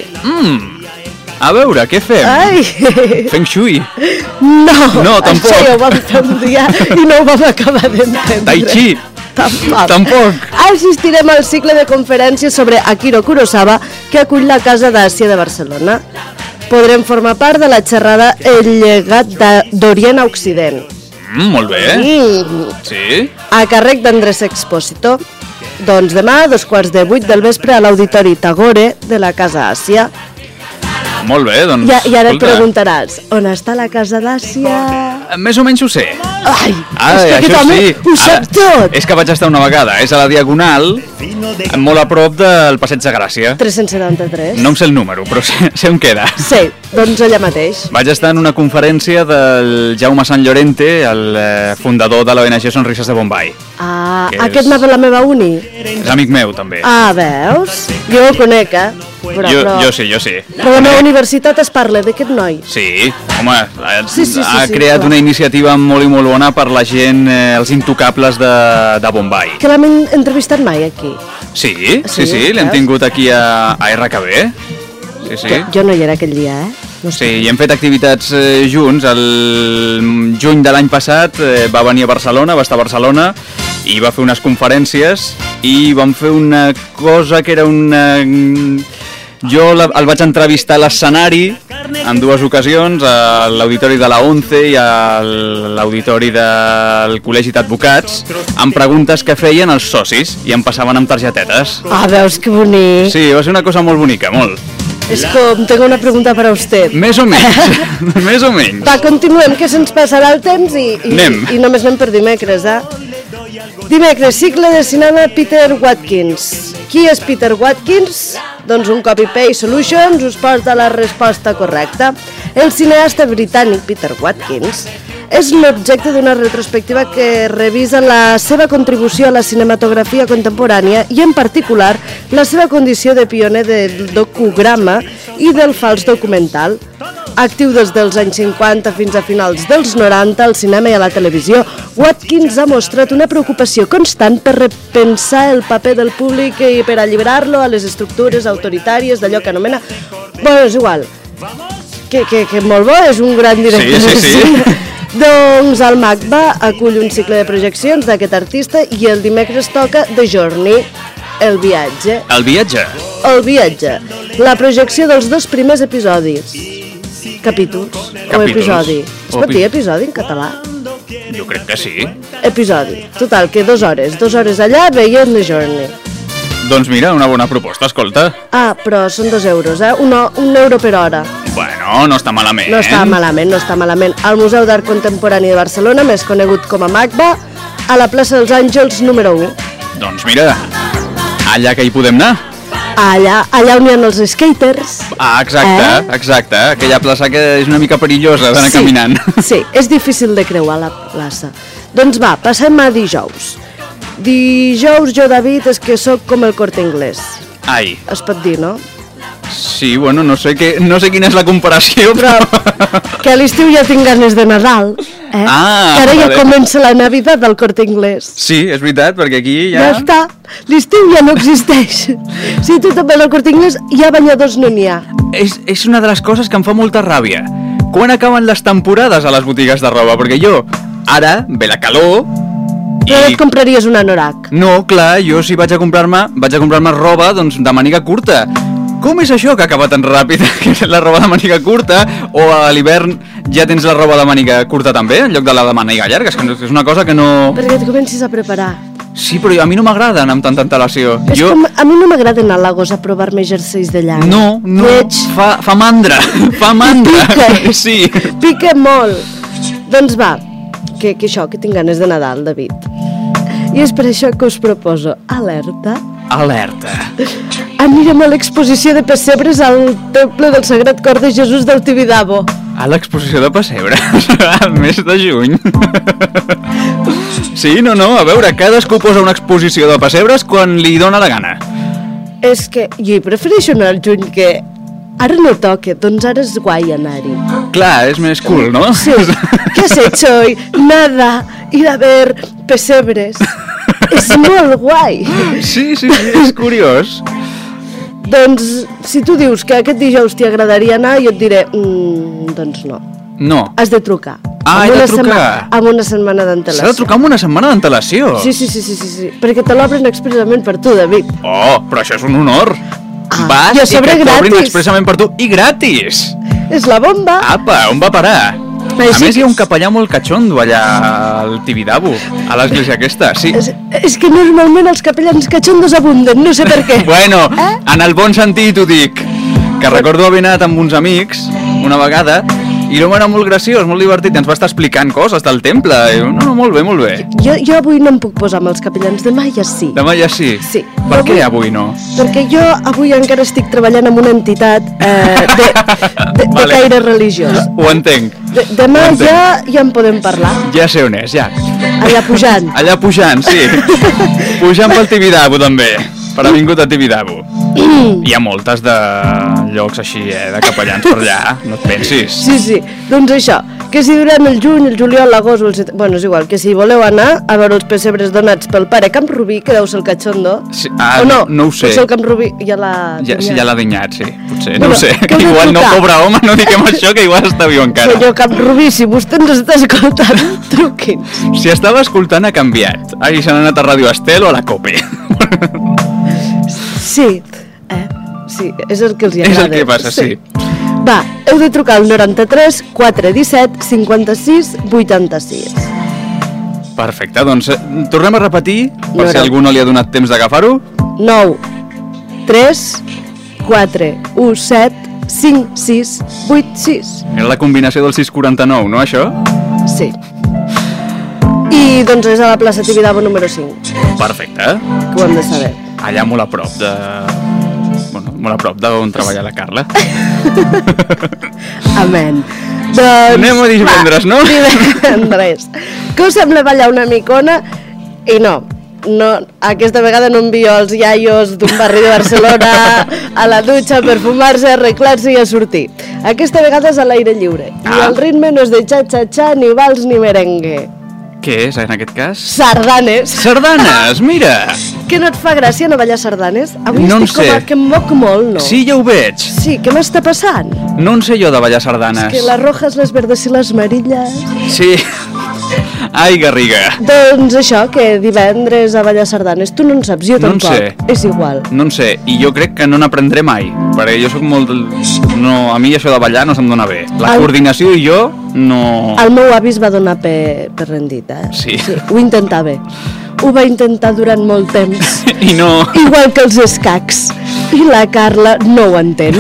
A veure, què fem? Ai! Feng Shui. No, tampoc. Això ja ho vam fer un dia i no ho vam acabar d'entendre. Tai Chi. Tampoc. Assistirem al cicle de conferències sobre Akira Kurosawa que acull la Casa d'Àsia de Barcelona. Podrem formar part de la xerrada El llegat d'Orient a Occident. Molt bé. Sí. A càrrec d'Andrés Expósito. Doncs demà a 7:15 del vespre a l'Auditori Tagore de la Casa Àsia. Molt bé, doncs... I ara et escolta, preguntaràs, on està la Casa d'Àsia? Més o menys ho sé. Ai, és que aquest això home sí. ho sap tot. És que vaig estar una vegada. És a la Diagonal, molt a prop del Passeig de Gràcia. 373. No em sé el número, però sé on queda. Sí, doncs allà mateix. Vaig estar en una conferència del Jaume Sant Llorente, el fundador de l'ONG Sonrises de Bombay. Ah, Que aquest és- anava a la meva uni. És amic meu, també. Ah, veus? Jo ho conec, Jo sí. Però a la meva universitat es parla d'aquest noi. Sí, home, Sí, ha sí, creat clar. una iniciativa molt i molt bona per la gent, els intocables de Bombay. Que l'hem entrevistat mai aquí. Sí, Sí, l'hem veus? tingut aquí a RKB. Sí. Jo no hi era aquell dia, No Sí, i hem fet activitats junts. El juny de l'any passat va venir a Barcelona, va estar a Barcelona i va fer unes conferències i vam fer una cosa que era una... Jo el vaig entrevistar a l'escenari en dues ocasions, a l'auditori de la ONCE i a l'auditori del Col·legi d'Advocats, amb preguntes que feien els socis i em passaven amb targetetes. Ah, veus que bonic. Sí, va ser una cosa molt bonica, molt. És com, tengo una pregunta para usted. Més o menys, més o menys. Va, continuem, que se'ns passarà el temps Anem. i només anem per dimecres, Dimecres, cicle de cinema Peter Watkins. Qui és Peter Watkins? Doncs un copy-paste solutions us porta la resposta correcta. El cineasta britànic Peter Watkins és l'objecte d'una retrospectiva que revisa la seva contribució a la cinematografia contemporània i, en particular, la seva condició de pioner del docudrama i del fals documental. Actiu des dels anys 50 fins a finals dels 90 al cinema i a la televisió, Watkins ha mostrat una preocupació constant per repensar el paper del públic i per alliberar-lo a les estructures autoritàries d'allò que anomena... Bueno, és igual. Que molt bo, és un gran director. Sí. Doncs el MACBA acull un cicle de projeccions d'aquest artista i el dimecres toca The Journey, el viatge. El viatge? El viatge. La projecció dels 2 primers episodis. Capítols. O episodi. Es pot dir episodi en català? Jo crec que sí. Episodi. Total, que 2 hores. 2 hores allà veient The Journey. Doncs mira, una bona proposta, escolta. Ah, però són 2 euros, un euro per hora. Bueno, no està malament. No està malament. Al Museu d'Art Contemporani de Barcelona, més conegut com a MACBA, a la plaça dels Àngels número 1. Doncs mira, allà que hi podem anar. Allà on hi ha els skaters. Ah, exacte. Aquella plaça que és una mica perillosa d'anar caminant. Sí, és difícil de creuar la plaça. Doncs va, passem a dijous. Dijous jo, David, és que sóc com el Corte Inglés. Ai. Es pot dir, no? Sí, bueno, no sé quina és la comparació, però que a l'estiu ja tinc ganes de Nadal, que ara ja comença la Navidad del Corte Inglés. Sí, és veritat, perquè aquí ja... Ja està, l'estiu ja no existeix. Si tu te'n vas al Corte Inglés, ja banyadors no n'hi ha. És una de les coses que em fa molta ràbia. Quan acaben les temporades a les botigues de roba? Perquè jo, ara, ve la calor... Però et compraries un anorac? No, clar, jo si vaig a comprar-me roba, doncs, de màniga curta. Com és això que acaba tan ràpid, que la roba de màniga curta, o a l'hivern ja tens la roba de màniga curta també, en lloc de la de màniga llarga? És una cosa que no... Perquè et comencis a preparar. Sí, però a mi no m'agrada anar amb tanta antelació. A mi no m'agrada anar a Lagos a provar-me jerseis de llana. No, fa mandra, Pica. Sí. Pica molt. Doncs va, que això, que tinc ganes de Nadal, David. I és per això que us proposo Alerta. Anirem a l'exposició de pessebres al Temple del Sagrat Cor de Jesús del Tibidabo. A l'exposició de pessebres? Al mes de juny? Sí, no, a veure, cadascú posa una exposició de pessebres quan li dóna la gana. És que jo prefereixo anar al juny, que ara no toca, doncs ara és guai anar-hi. Clar, és més cool, no? Sí, ¿qué has hecho hoy? Nada, ir a ver pessebres. És molt guai. Sí, és curiós. Doncs, si tu dius que aquest dijous t'hi agradaria anar, jo et diré, doncs no. No. Has de trucar. Ah, he de trucar. Amb una setmana d'antelació. S'ha de trucar amb una setmana d'antelació? Sí, perquè te l'obren expressament per tu, David. Oh, però això és un honor. Vas i que t'obrin gratis. expressament per tu i gratis. És la bomba. Apa, on va parar? A més, hi ha un capellà molt catxondo allà al Tibidabo, a l'església aquesta, sí. És que normalment els capellans catxondos abunden, no sé per què. Bueno, en el bon sentit ho dic. Que recordo haver anat amb uns amics una vegada i l'home era molt graciós, molt divertit, ens va estar explicant coses del temple. No, molt bé. Jo avui no em puc posar amb els capellans, demà ja sí. Demà ja sí? Sí. Per què avui no? Perquè jo avui encara estic treballant amb una entitat de caire religiós. Ho entenc. Demà ja en podem parlar. Ja sé on és, ja. Allà pujant. Allà pujant, sí. Pujant pel Tibidabo, també. Per Avingut a Tibidabo. Hi ha moltes de llocs així, de capellans per allà, no et pensis. Sí, doncs això, que si durant el juny, el juliol, l'agost o el bueno, és igual, que si voleu anar a veure els pessebres donats pel pare Camprubí, que deu ser el catxondo, sí, o no ho sé. Potser el Camprubí ja l'ha... Sí, ja l'ha dinyat, sí, potser, no ho sé, que igual no cobra home, no diguem això, que igual està viu encara. Senyor Camprubí, si vostè ens està escoltant, truqui'ns. Si estava escoltant ha canviat, se n'ha anat a Ràdio Estel o a la COPE. Sí, és el que els agrada. És el que passa, sí. Va, heu de trucar al 93 417 56 86. Perfecte, doncs tornem a repetir, per si algú no li ha donat temps d'agafar-ho. 9 3 4 1 7 5 6 8 6. És la combinació del 649, no, això? Sí. I doncs és a la plaça Tibidabo número 5. Perfecte. Que ho hem de saber. Allà molt a prop de... molt a prop d'on treballa la Carla. Amén. Doncs... Anem a divendres, no? Divendres. Que us sembla ballar una micona? I no, no, aquesta vegada no envio els iaios d'un barri de Barcelona a la dutxa per fumar-se, arreglar-se i a sortir. Aquesta vegada és a l'aire lliure. I el ritme no és de xa-xa-xa, ni vals ni merengue. Què és, en aquest cas? Sardanes. Sardanes, mira! Que no et fa gràcia no ballar sardanes? Avui no estic com que em moc molt, no? Sí, ja ho veig. Sí, què m'està passant? No en sé jo de ballar sardanes. És que les rojas, les verdes i les amarilles... Sí. Ai, Garriga. Doncs això, que divendres a ballar sardanes. Tu no en saps, jo No en tampoc. sé. És igual. No en sé, i jo crec que no n'aprendré mai, perquè jo sóc molt... No, a mi això de ballar no se'm dona bé. La coordinació i jo no... El meu avi es va donar per rendit, eh? Sí. Ho intentava. Ho va intentar durant molt temps. I no... Igual que els escacs. I la Carla no ho entén.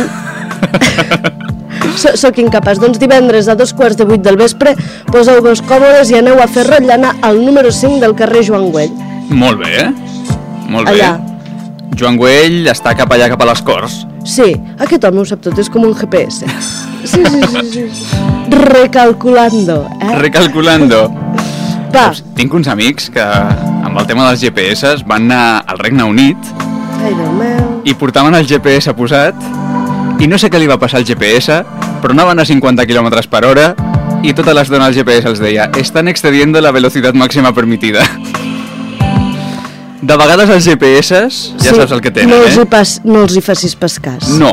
Soc incapaç. Doncs divendres a 7:15 del vespre poseu-vos còmodes i aneu a fer rotllana al número 5 del carrer Joan Güell. Molt bé, molt bé. Allà. Joan Güell està cap allà, cap a les Corts. Sí, aquest home ho sap tot, és com un GPS. Sí. Recalculando, eh? Recalculando. Va. Tinc uns amics que amb el tema dels GPS van anar al Regne Unit Ai, Déu meu. i portaven el GPS posat i no sé què li va passar al GPS, però anaven a 50 km per hora i tota l'estona el GPS els deia «Estan excediendo la velocidad máxima permitida». De vegades els GPS ja Sí, saps el que tenen, no els hi facis pas cas. No.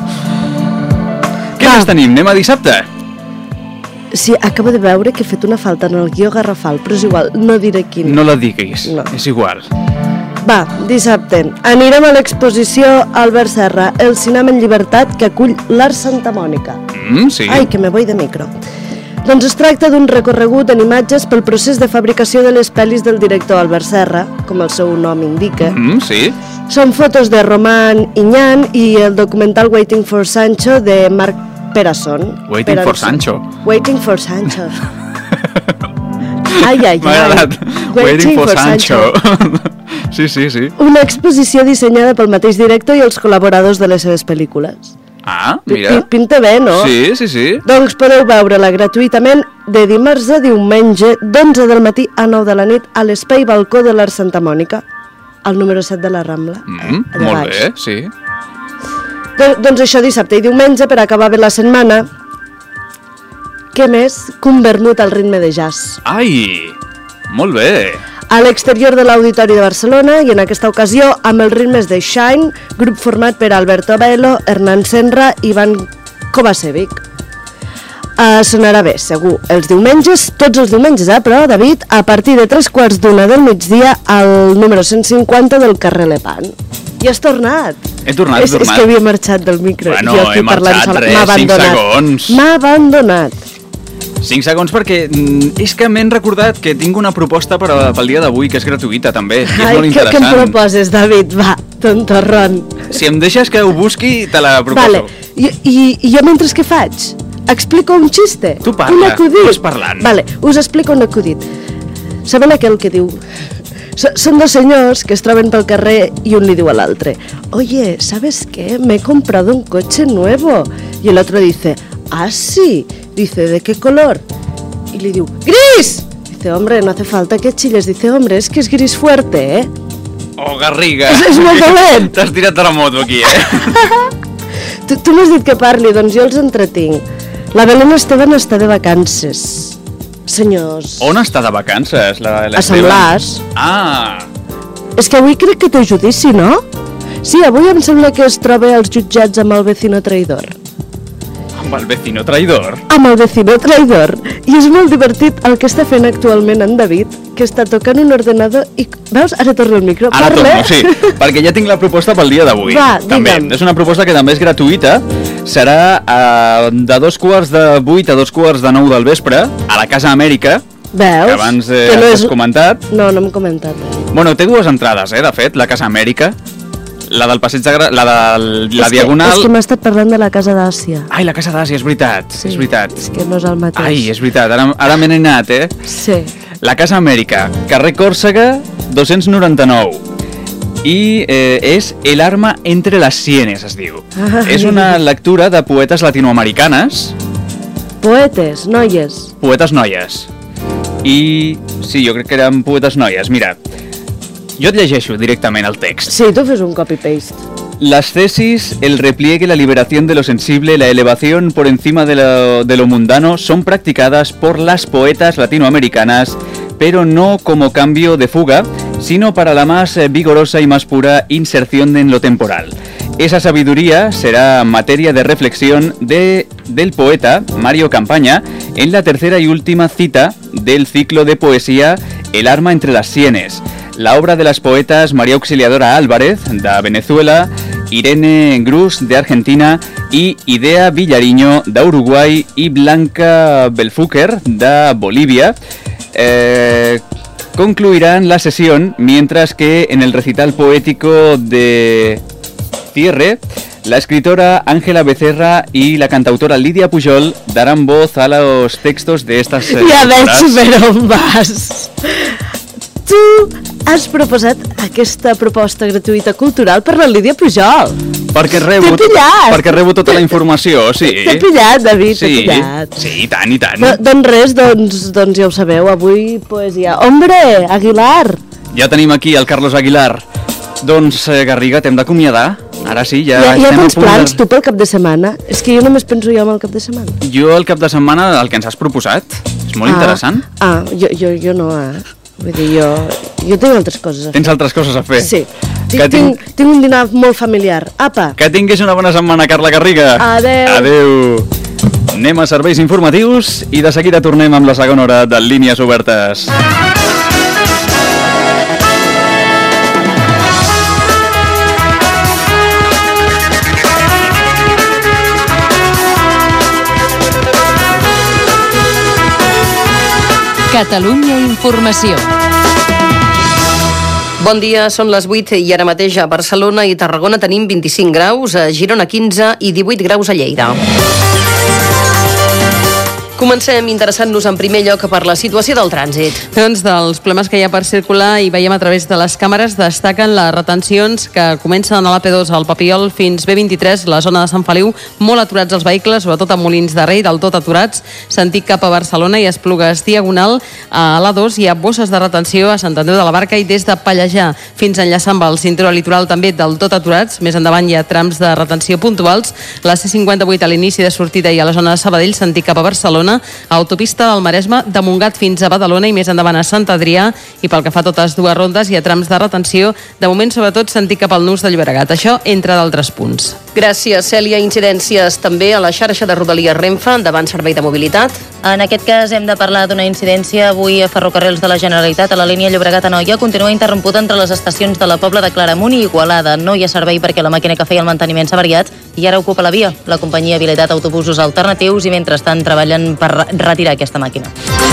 Què més tenim? Anem a dissabte? Sí, acabo de veure que he fet una falta en el guió garrafal, però és igual, no diré quin. No la diguis, No. és igual. Va, dissabte. Anirem a l'exposició Albert Serra, el cinema en llibertat que acull l'Art Santa Mònica. Sí. Ai, que me voy de micro. Doncs es tracta d'un recorregut en imatges pel procés de fabricació de les pel·lis del director Albert Serra, com el seu nom indica. Sí. Són fotos de Román Iñán i el documental Waiting for Sancho de Marc Pearson. Waiting for Sancho. Waiting for Sancho. Ai. M'ha agradat. Waiting for Sancho. Sí. Una exposició dissenyada pel mateix director i els col·laboradors de les seves pel·lícules. Ah, mira. Pinta bé, no? Sí. Doncs podeu veure-la gratuïtament de dimarts a diumenge d'11 del matí a 9 de la nit a l'espai balcó de l'Art Santa Mònica, al número 7 de la Rambla. Allà Molt baix. bé, sí. Doncs això, dissabte i diumenge, per acabar bé la setmana. Què més que un vermut al ritme de jazz? Ai, molt bé. A l'exterior de l'Auditori de Barcelona i en aquesta ocasió amb els ritmes de Shine, grup format per Alberto Baelo, Hernán Senra i Ivan Kovacevic. Sonarà bé, segur. Els diumenges, tots els diumenges, però, David, a partir de 3:15 del migdia al número 150 del carrer Lepant. I has tornat. He tornat. És que havia marxat del micro. Bueno, Jo aquí he parlant marxat, sola. res, M'ha 5 abandonat. segons. M'ha abandonat. 5 segons perquè és que m'he recordat que tinc una proposta pel dia d'avui que és gratuïta també, i és molt Ai, què em interessant. proposes, David? Va, tontorrón. Si em deixes que ho busqui, te la proposo. Vale, I jo mentre què faig? Explico un xiste? Tu parla, un acudit? vas parlant. Vale, us explico un acudit. Saben aquell que diu... Són dos senyors que es troben pel carrer y un li diu a l'altre: oye, ¿sabes qué? Me he comprado un coche nuevo. Y el otro dice: ah, sí. Dice: ¿de qué color? Y le diu: ¡gris! Dice: hombre, no hace falta que chilles. Dice: hombre, es que es gris fuerte, ¿eh? Oh, Garriga. És molt dolent. T'has tirat a la moto aquí, Tu m'has dit que parli, doncs jo els entretinc. La Belén Esteban està de vacances. Senyors... On està de vacances? A Sant Blas. Ah. És que avui crec que té judici, no? Sí, avui em sembla que es troba als jutjats amb el vecino traïdor. Amb el vecino traïdor? Amb el vecino traïdor. I és molt divertit el que està fent actualment en David, que està tocant un ordenador i... Veus? Ara torno el micro. Ara Parla. torno, sí, perquè ja tinc la proposta pel dia d'avui. Va, també. digue'm. És una proposta que també és gratuïta. Serà de 7:45 a 8:45 del vespre a la Casa Amèrica. Veus? Que abans Que no has és- comentat. No m'he comentat. Bueno, té dues entrades, de fet, la Casa Amèrica. La del Passeig de la És Diagonal... que m'ha estat parlant de la Casa d'Àsia. Ai, la Casa d'Àsia, és veritat, és veritat. És que no és el mateix. Ai, és veritat, ara me n'he anat, Sí. La Casa Amèrica, carrer Còrsega, 299. I és El arma entre las sienes, es diu. Ai. És una lectura de poetes latinoamericanes, Poetes, noies. poetes noies. I sí, jo crec que eren poetes noies. Mira, Jo et llegeixo directament el text. Sí, tu fes un copy-paste. Las tesis, el repliegue, la liberación de lo sensible, la elevación por encima de lo mundano son practicadas por las poetas latinoamericanas, pero no como cambio de fuga, sino para la más vigorosa y más pura inserción en lo temporal. Esa sabiduría será materia de reflexión del poeta Mario Campaña en la tercera y última cita del ciclo de poesía El arma entre las sienes, la obra de las poetas María Auxiliadora Álvarez, de Venezuela, Irene Grus, de Argentina, y Idea Villariño, de Uruguay, y Blanca Belfúquer, de Bolivia. Concluirán la sesión, mientras que en el recital poético de cierre, la escritora Ángela Becerra y la cantautora Lidia Pujol darán voz a los textos de estas Ja veig per on vas. Tu has proposat aquesta proposta gratuïta cultural per la Lídia Pujol. Perquè rebo tota la informació, sí. T'he pillat, David, t'he Sí, pillat. sí, i tant, i tant. Doncs res, doncs ja ho sabeu, avui poesia. Hombre, Aguilar! Ja tenim aquí el Carlos Aguilar. Doncs, Garriga, t'hem d'acomiadar. Ara sí, ja Hi ha estem tants a punt plans, tu, pel cap de setmana? És que jo només penso jo en el cap de setmana. Jo el cap de setmana, el que ens has proposat, és molt interessant. Jo no, Vull dir, jo tinc altres coses a fer. Tens altres coses a fer? Sí. Tinc un dinar molt familiar. Apa! Que tinguis una bona setmana, Carla Garriga. Adeu. Adeu. Anem a serveis informatius i de seguida tornem amb la segona hora de Línies Obertes. Catalunya Informació. Bon dia, són les 8 i ara mateix a Barcelona i Tarragona tenim 25 graus, a Girona 15 i 18 graus a Lleida. Comencem interessant-nos en primer lloc per la situació del trànsit. Doncs dels problemes que hi ha per circular i veiem a través de les càmeres destaquen les retencions que comencen a l'AP2 al Papiol fins B23, la zona de Sant Feliu, molt aturats els vehicles, sobretot a Molins de Rei, del tot aturats, sentit cap a Barcelona i Esplugues Diagonal. A l'A2 hi ha bosses de retenció a Sant Andreu de la Barca i des de Pallejà fins a enllaçar amb el cinturó litoral també del tot aturats. Més endavant hi ha trams de retenció puntuals. La C58 a l'inici de sortida i a la zona de Sabadell, sentit cap a Barcelona, autopista del Maresme de Montgat fins a Badalona i més endavant a Sant Adrià, i pel que fa a totes dues rondes hi ha trams de retenció, de moment sobretot sentit cap al Nus de Llobregat, això entre d'altres punts. Gràcies, Cèlia. Incidències també a la xarxa de Rodalies Renfe davant servei de mobilitat. En aquest cas hem de parlar d'una incidència avui a Ferrocarrils de la Generalitat a la línia Llobregat-Anoia. Continua interrompuda entre les estacions de la Pobla de Claramunt i Igualada. No hi ha servei perquè la màquina que feia el manteniment s'ha variat i ara ocupa la via. La companyia ha habilitat autobusos alternatius i mentrestant treballen per retirar aquesta màquina.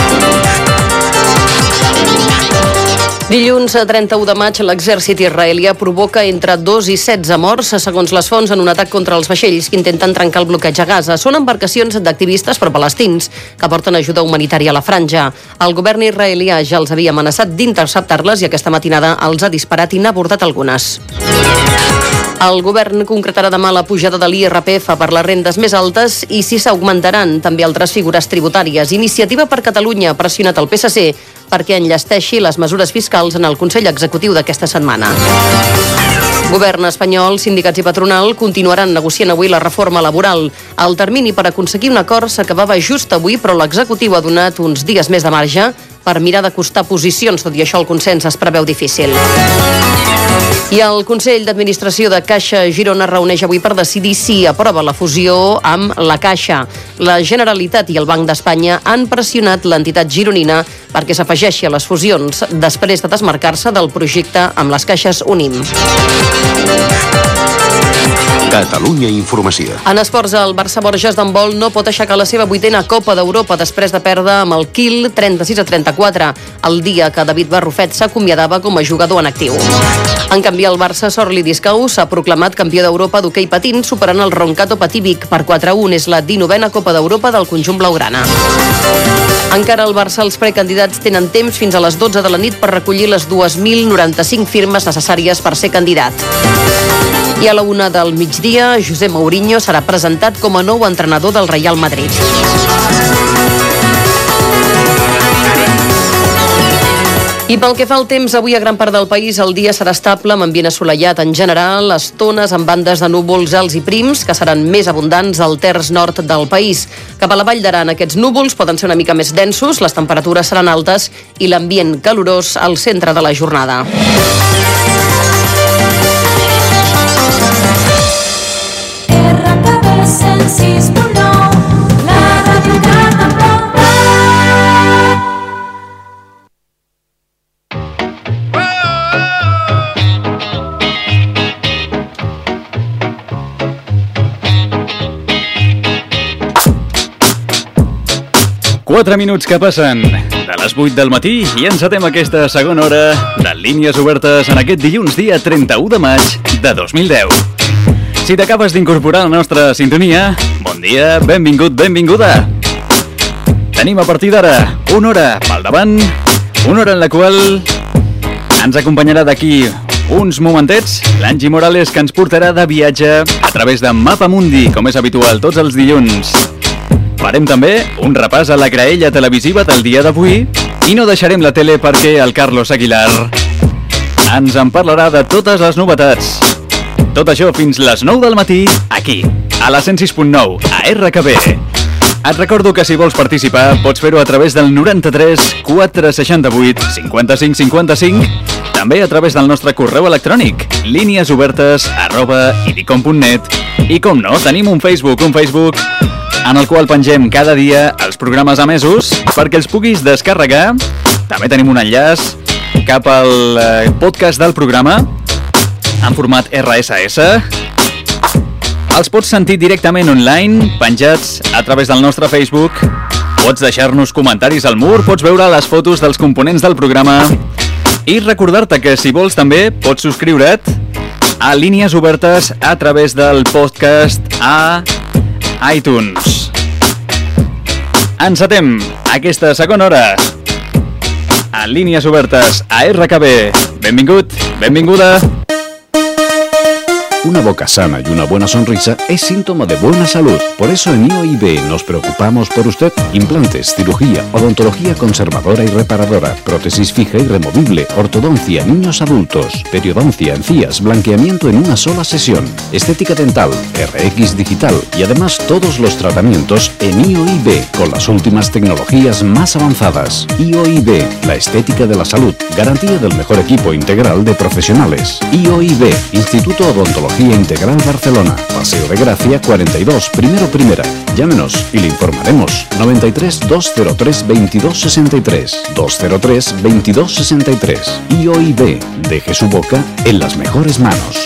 Dilluns 31 de maig, l'exèrcit israelià provoca entre 2 i 16 morts, segons les fonts, en un atac contra els vaixells que intenten trencar el bloqueig a Gaza. Són embarcacions d'activistes pro-palestins que porten ajuda humanitària a la franja. El govern israelià ja els havia amenaçat d'interceptar-les i aquesta matinada els ha disparat i n'ha abordat algunes. El govern concretarà demà la pujada de l'IRPF per les rendes més altes i si s'augmentaran també altres figures tributàries. Iniciativa per Catalunya ha pressionat el PSC perquè enllesteixi les mesures fiscals en el Consell Executiu d'aquesta setmana. Govern espanyol, sindicats i patronal continuaran negociant avui la reforma laboral. El termini per aconseguir un acord s'acabava just avui, però l'executiu ha donat uns dies més de marge per mirar d'acostar posicions. Tot i això, el consens es preveu difícil. I el Consell d'Administració de Caixa Girona reuneix avui per decidir si aprova la fusió amb la Caixa. La Generalitat i el Banc d'Espanya han pressionat l'entitat gironina perquè s'afegeixi a les fusions després de desmarcar-se del projecte amb les caixes Unim. Catalunya Informació. En esports, el Barça Borges d'handbol no pot aixecar la seva 8a Copa d'Europa després de perdre amb el Kiel 36-34, el dia que David Barrufet s'acomiadava com a jugador en actiu. En canvi, el Barça Sorli Discau s'ha proclamat campió d'Europa d'hoquei patins, superant el Roncato Pativic per 4-1. És la 19a Copa d'Europa del conjunt blaugrana. Encara al Barça, els precandidats tenen temps fins a les 12 de la nit per recollir les 2.095 firmes necessàries per ser candidat. I a la 1 del migdia, José Mourinho serà presentat com a nou entrenador del Real Madrid. I pel que fa al temps, avui a gran part del país el dia serà estable, amb ambient assolellat en general, estones amb bandes de núvols alts i prims, que seran més abundants al terç nord del país. Cap a la Vall d'Aran aquests núvols poden ser una mica més densos, les temperatures seran altes i l'ambient calorós al centre de la jornada. Quatre minuts que passen de les 8 del matí i encetem aquesta segona hora de Línies Obertes en aquest dilluns, dia 31 de maig de 2010. Si t'acabes d'incorporar a la nostra sintonia, bon dia, benvingut, benvinguda. Tenim a partir d'ara una hora pel davant, una hora en la qual ens acompanyarà d'aquí uns momentets l'Angie Morales, que ens portarà de viatge a través de Mapa Mundi, com és habitual tots els dilluns. Farem també un repàs a la graella televisiva del dia d'avui i no deixarem la tele perquè el Carlos Aguilar ens en parlarà de totes les novetats. Tot això fins les 9 del matí, aquí, a la 106.9, a RKB. Et recordo que si vols participar pots fer-ho a través del 93 468 55 55, també a través del nostre correu electrònic liniesobertes@idicom.net i, com no, tenim un Facebook en el qual pengem cada dia els programes emesos perquè els puguis descarregar. També tenim un enllaç cap al podcast del programa en format RSS. Els pots sentir directament online, penjats a través del nostre Facebook. Pots deixar-nos comentaris al mur, pots veure les fotos dels components del programa i recordar-te que, si vols, també pots subscriure't a Línies Obertes a través del podcast a iTunes. Encetem aquesta segona hora a Línies Obertes a RKB. Benvingut, benvinguda. Una boca sana y una buena sonrisa es síntoma de buena salud. Por eso en IOIB nos preocupamos por usted. Implantes, cirugía, odontología conservadora y reparadora, prótesis fija y removible, ortodoncia, niños adultos, periodoncia, encías, blanqueamiento en una sola sesión, estética dental, RX digital y además todos los tratamientos en IOIB con las últimas tecnologías más avanzadas. IOIB, la estética de la salud, garantía del mejor equipo integral de profesionales. IOIB, Instituto Odontología Integral Barcelona, Paseo de Gracia 42, primera. Llámenos y le informaremos. 93 203 2263 203 2263. IOIB, deje su boca en las mejores manos.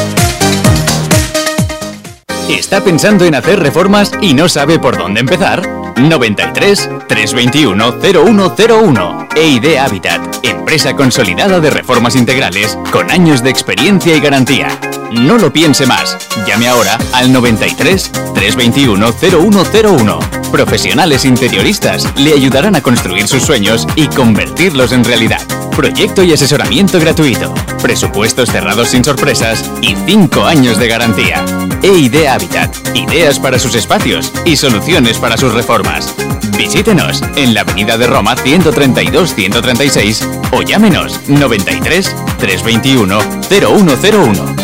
¿Está pensando en hacer reformas y no sabe por dónde empezar? 93 321 0101. EID Habitat, empresa consolidada de reformas integrales con años de experiencia y garantía. No lo piense más. Llame ahora al 93 321 0101. Profesionales interioristas le ayudarán a construir sus sueños y convertirlos en realidad. Proyecto y asesoramiento gratuito. Presupuestos cerrados sin sorpresas y 5 años de garantía. EID Habitat. Ideas para sus espacios y soluciones para sus reformas. Visítenos en la Avenida de Roma 132-136 o llámenos 93 321 0101.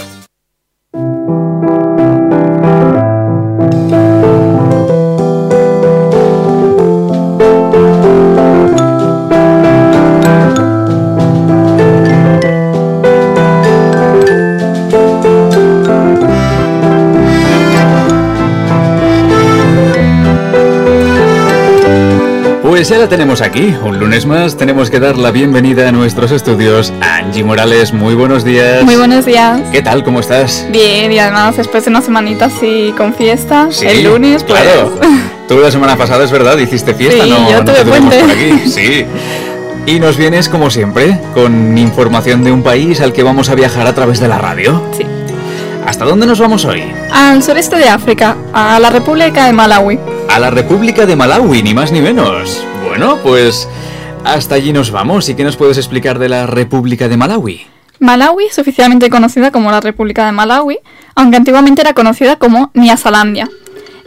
Pues ya la tenemos aquí, un lunes más. Tenemos que dar la bienvenida a nuestros estudios a Angie Morales. Muy buenos días. Muy buenos días. ¿Qué tal? ¿Cómo estás? Bien, y además después de una semanita así con fiesta, Sí, el lunes, pues... claro. Tú la semana pasada, es verdad, hiciste fiesta, Sí, no, yo no tuve te tuvimos puente. por aquí. Sí. Y nos vienes, como siempre, con información de un país al que vamos a viajar a través de la radio. Sí. ¿Hasta dónde nos vamos hoy? Al sureste de África, a la República de Malawi. A la República de Malawi, ni más ni menos. Bueno, pues hasta allí nos vamos. ¿Y qué nos puedes explicar de la República de Malawi? Malawi es oficialmente conocida como la República de Malawi, aunque antiguamente era conocida como Nyasalandia.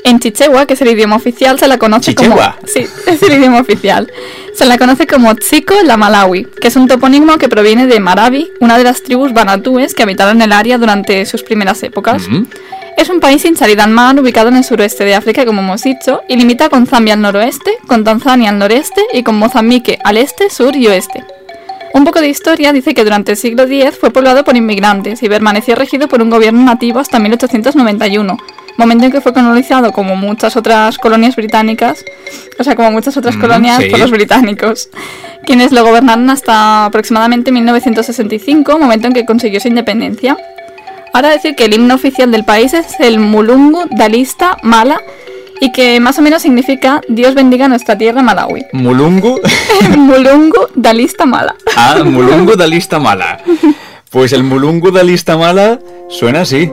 En chichewa, que es el idioma oficial, se la conoce ¿Chichewa? como... Sí, es el idioma oficial. Se la conoce como Chico la Malawi, que es un topónimo que proviene de Marabi, una de las tribus banatúes que habitaron el área durante sus primeras épocas. Es un país sin salida al mar, ubicado en el suroeste de África, como hemos dicho, y limita con Zambia al noroeste, con Tanzania al noreste y con Mozambique al este, sur y oeste. Un poco de historia dice que durante el siglo X fue poblado por inmigrantes y permaneció regido por un gobierno nativo hasta 1891, momento en que fue colonizado como muchas otras colonias británicas, o sea, como muchas otras colonias sí. por los británicos, quienes lo gobernaron hasta aproximadamente 1965, momento en que consiguió su independencia. Ahora decir que el himno oficial del país es el Mulungu Dalista Mala, y que más o menos significa Dios bendiga nuestra tierra Malawi. ¿Mulungu? Mulungu Dalista Mala. Ah, Mulungu Dalista Mala. Pues el Mulungu Dalista Mala suena así.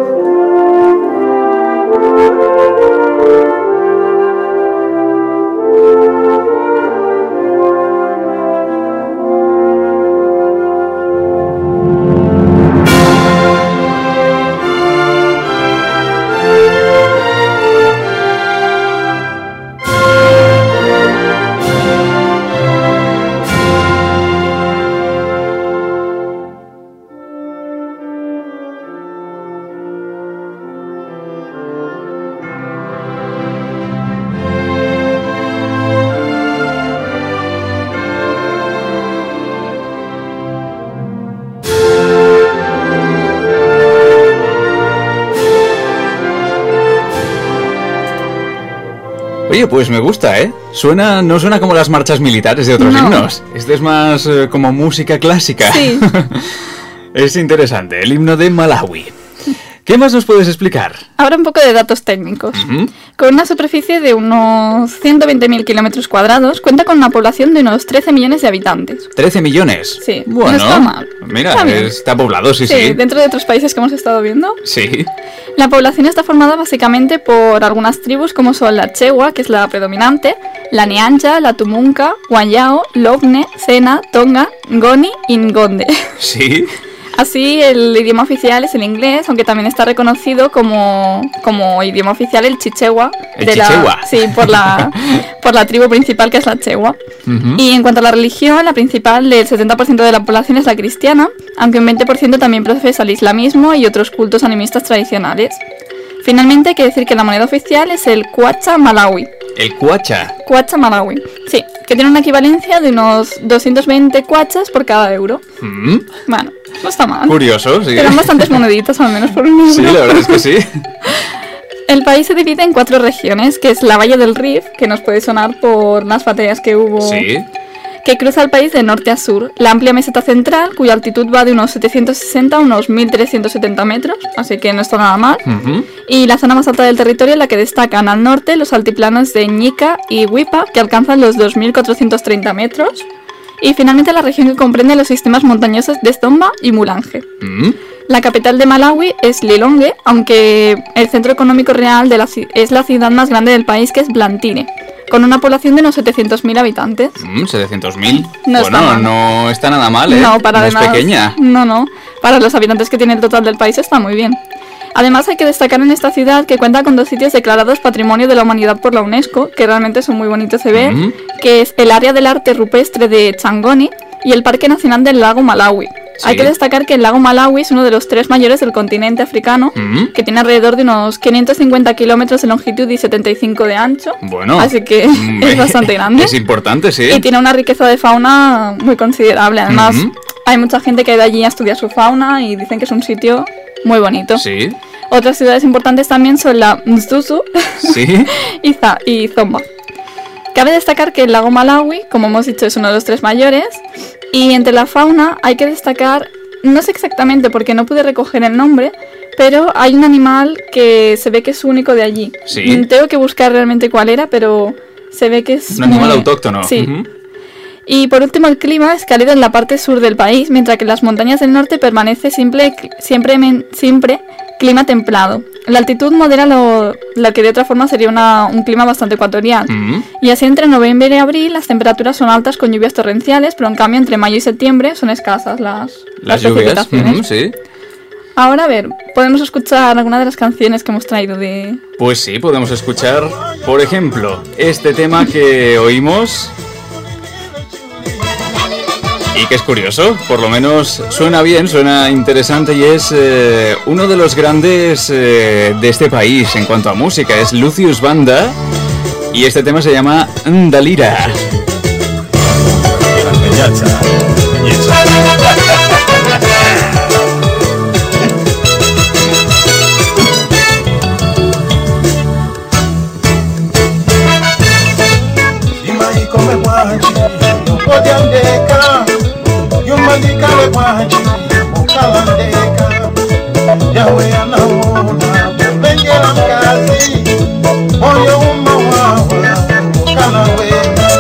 Oye, pues me gusta, ¿eh? No suena como las marchas militares de otros himnos. Este es más como música clásica. Sí. Es interesante, el himno de Malawi. ¿Qué más nos puedes explicar? Ahora un poco de datos técnicos. Con una superficie de unos 120.000 kilómetros cuadrados, cuenta con una población de unos 13 millones de habitantes. ¿13 millones? Sí, bueno, no está mal. Mira, Está está poblado, sí. Dentro de otros países que hemos estado viendo. Sí. La población está formada básicamente por algunas tribus como son la Chewa, que es la predominante, la Nyanja, la Tumunka, Wanyao, Logne, Sena, Tonga, Ngoni y Ngonde. Sí. Así, el idioma oficial es el inglés, aunque también está reconocido como idioma oficial el chichewa. Chichewa. Sí, por la tribu principal, que es la Chewa. Y en cuanto a la religión, la principal del 70% de la población es la cristiana, aunque un 20% también profesa el islamismo y otros cultos animistas tradicionales. Finalmente, hay que decir que la moneda oficial es el Kwacha Malawi. ¿El Kwacha? Kwacha Malawi, sí, que tiene una equivalencia de unos 220 kwachas por cada euro. Bueno, no está mal. Curioso, sí. Eran bastantes moneditas, al menos por un euro. Sí, la verdad es que sí. El país se divide en 4 regiones, que es la Valle del Rif, que nos puede sonar por las batallas que hubo, sí, que cruza el país de norte a sur, la amplia meseta central, cuya altitud va de unos 760 a unos 1.370 metros, así que no está nada mal, y la zona más alta del territorio, en la que destacan al norte los altiplanos de Nyika y Wipa, que alcanzan los 2.430 metros, y finalmente la región que comprende los sistemas montañosos de Stomba y Mulanje. La capital de Malawi es Lilongwe, aunque el centro económico real es la ciudad más grande del país, que es Blantyre, con una población de unos 700.000 habitantes. 700.000. No está mal. No está nada mal, ¿eh? No, para no es nada. pequeña. No. Para los habitantes que tiene el total del país está muy bien. Además, hay que destacar en esta ciudad que cuenta con 2 sitios declarados Patrimonio de la Humanidad por la UNESCO, que realmente son muy bonitos de ver, que es el área del arte rupestre de Changoni y el Parque Nacional del Lago Malawi. Sí. Hay que destacar que el lago Malawi es uno de los 3 mayores del continente africano, que tiene alrededor de unos 550 kilómetros de longitud y 75 de ancho. Bueno, así que es bastante grande. Es importante, sí. Y tiene una riqueza de fauna muy considerable. Además, hay mucha gente que ha ido allí a estudiar su fauna y dicen que es un sitio muy bonito. Sí. Otras ciudades importantes también son la Mzuzu Sí. y Zomba. Cabe destacar que el lago Malawi, como hemos dicho, es uno de los 3 mayores. Y entre la fauna hay que destacar, no sé exactamente porque no pude recoger el nombre, pero hay un animal que se ve que es único de allí. Sí. Tengo que buscar realmente cuál era, pero se ve que es un animal autóctono. Sí. Y por último, el clima es cálido en la parte sur del país, mientras que en las montañas del norte permanece siempre clima templado. La altitud modera lo que de otra forma sería un clima bastante ecuatorial. Y así entre noviembre y abril las temperaturas son altas con lluvias torrenciales, pero en cambio entre mayo y septiembre son escasas las lluvias. precipitaciones. Sí. Ahora, a ver, podemos escuchar alguna de las canciones que hemos traído de... Pues sí, podemos escuchar, por ejemplo, este tema que oímos... Y que es curioso, por lo menos suena bien, suena interesante y es uno de los grandes de este país en cuanto a música, es Lucius Banda y este tema se llama Ndalira. Mandikale kwaji ukalandeka yawe anaona bengela mkazi moyo umawawa ukalaweka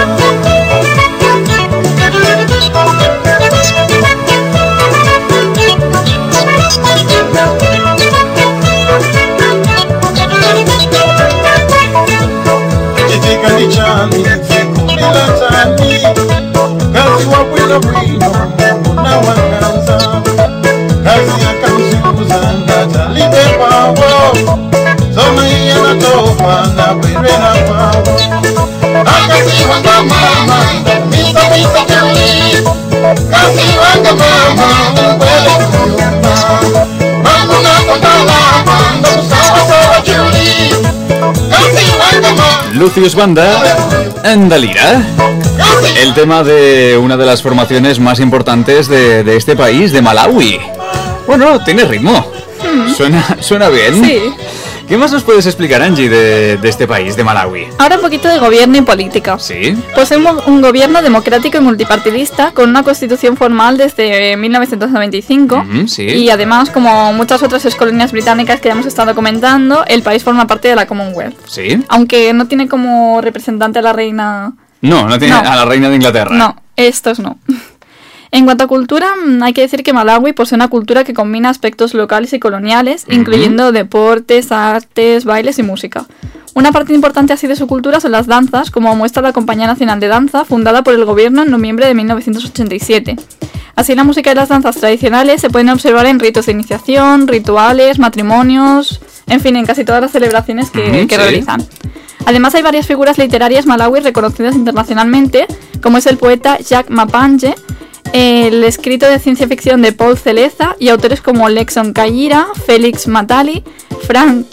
jijika nichani sikumila tani kazi wapwila wino na wakanza kazi ya kamsiuza ngata libe pawo zona iya na tofa na bwire na pawo akasi wanga mama misa juli kasi wanga mama mbele kuyumba mambu na kondala mando sawa juli kasi wanga mama Lucius Banda, Ndalira. El tema de una de las formaciones más importantes de este país, de Malawi. Bueno, tiene ritmo. Suena bien. Sí. ¿Qué más nos puedes explicar, Angie, de este país, de Malawi? Ahora un poquito de gobierno y política. Sí. Posee un gobierno democrático y multipartidista con una constitución formal desde 1995 Sí. y además, como muchas otras excolonias británicas que ya hemos estado comentando, el país forma parte de la Commonwealth. Sí. Aunque no tiene como representante a la reina... No tiene a la reina de Inglaterra. No, estos no. En cuanto a cultura, hay que decir que Malawi posee una cultura que combina aspectos locales y coloniales, incluyendo deportes, artes, bailes y música. Una parte importante así de su cultura son las danzas, como muestra la Compañía Nacional de Danza, fundada por el gobierno en noviembre de 1987. Así, la música y las danzas tradicionales se pueden observar en ritos de iniciación, rituales, matrimonios, en fin, en casi todas las celebraciones que realizan. Además, hay varias figuras literarias malawíes reconocidas internacionalmente, como es el poeta Jack Mapanje, el escrito de ciencia ficción de Paul Celeza y autores como Lexon Kayira, Félix Matali, Frank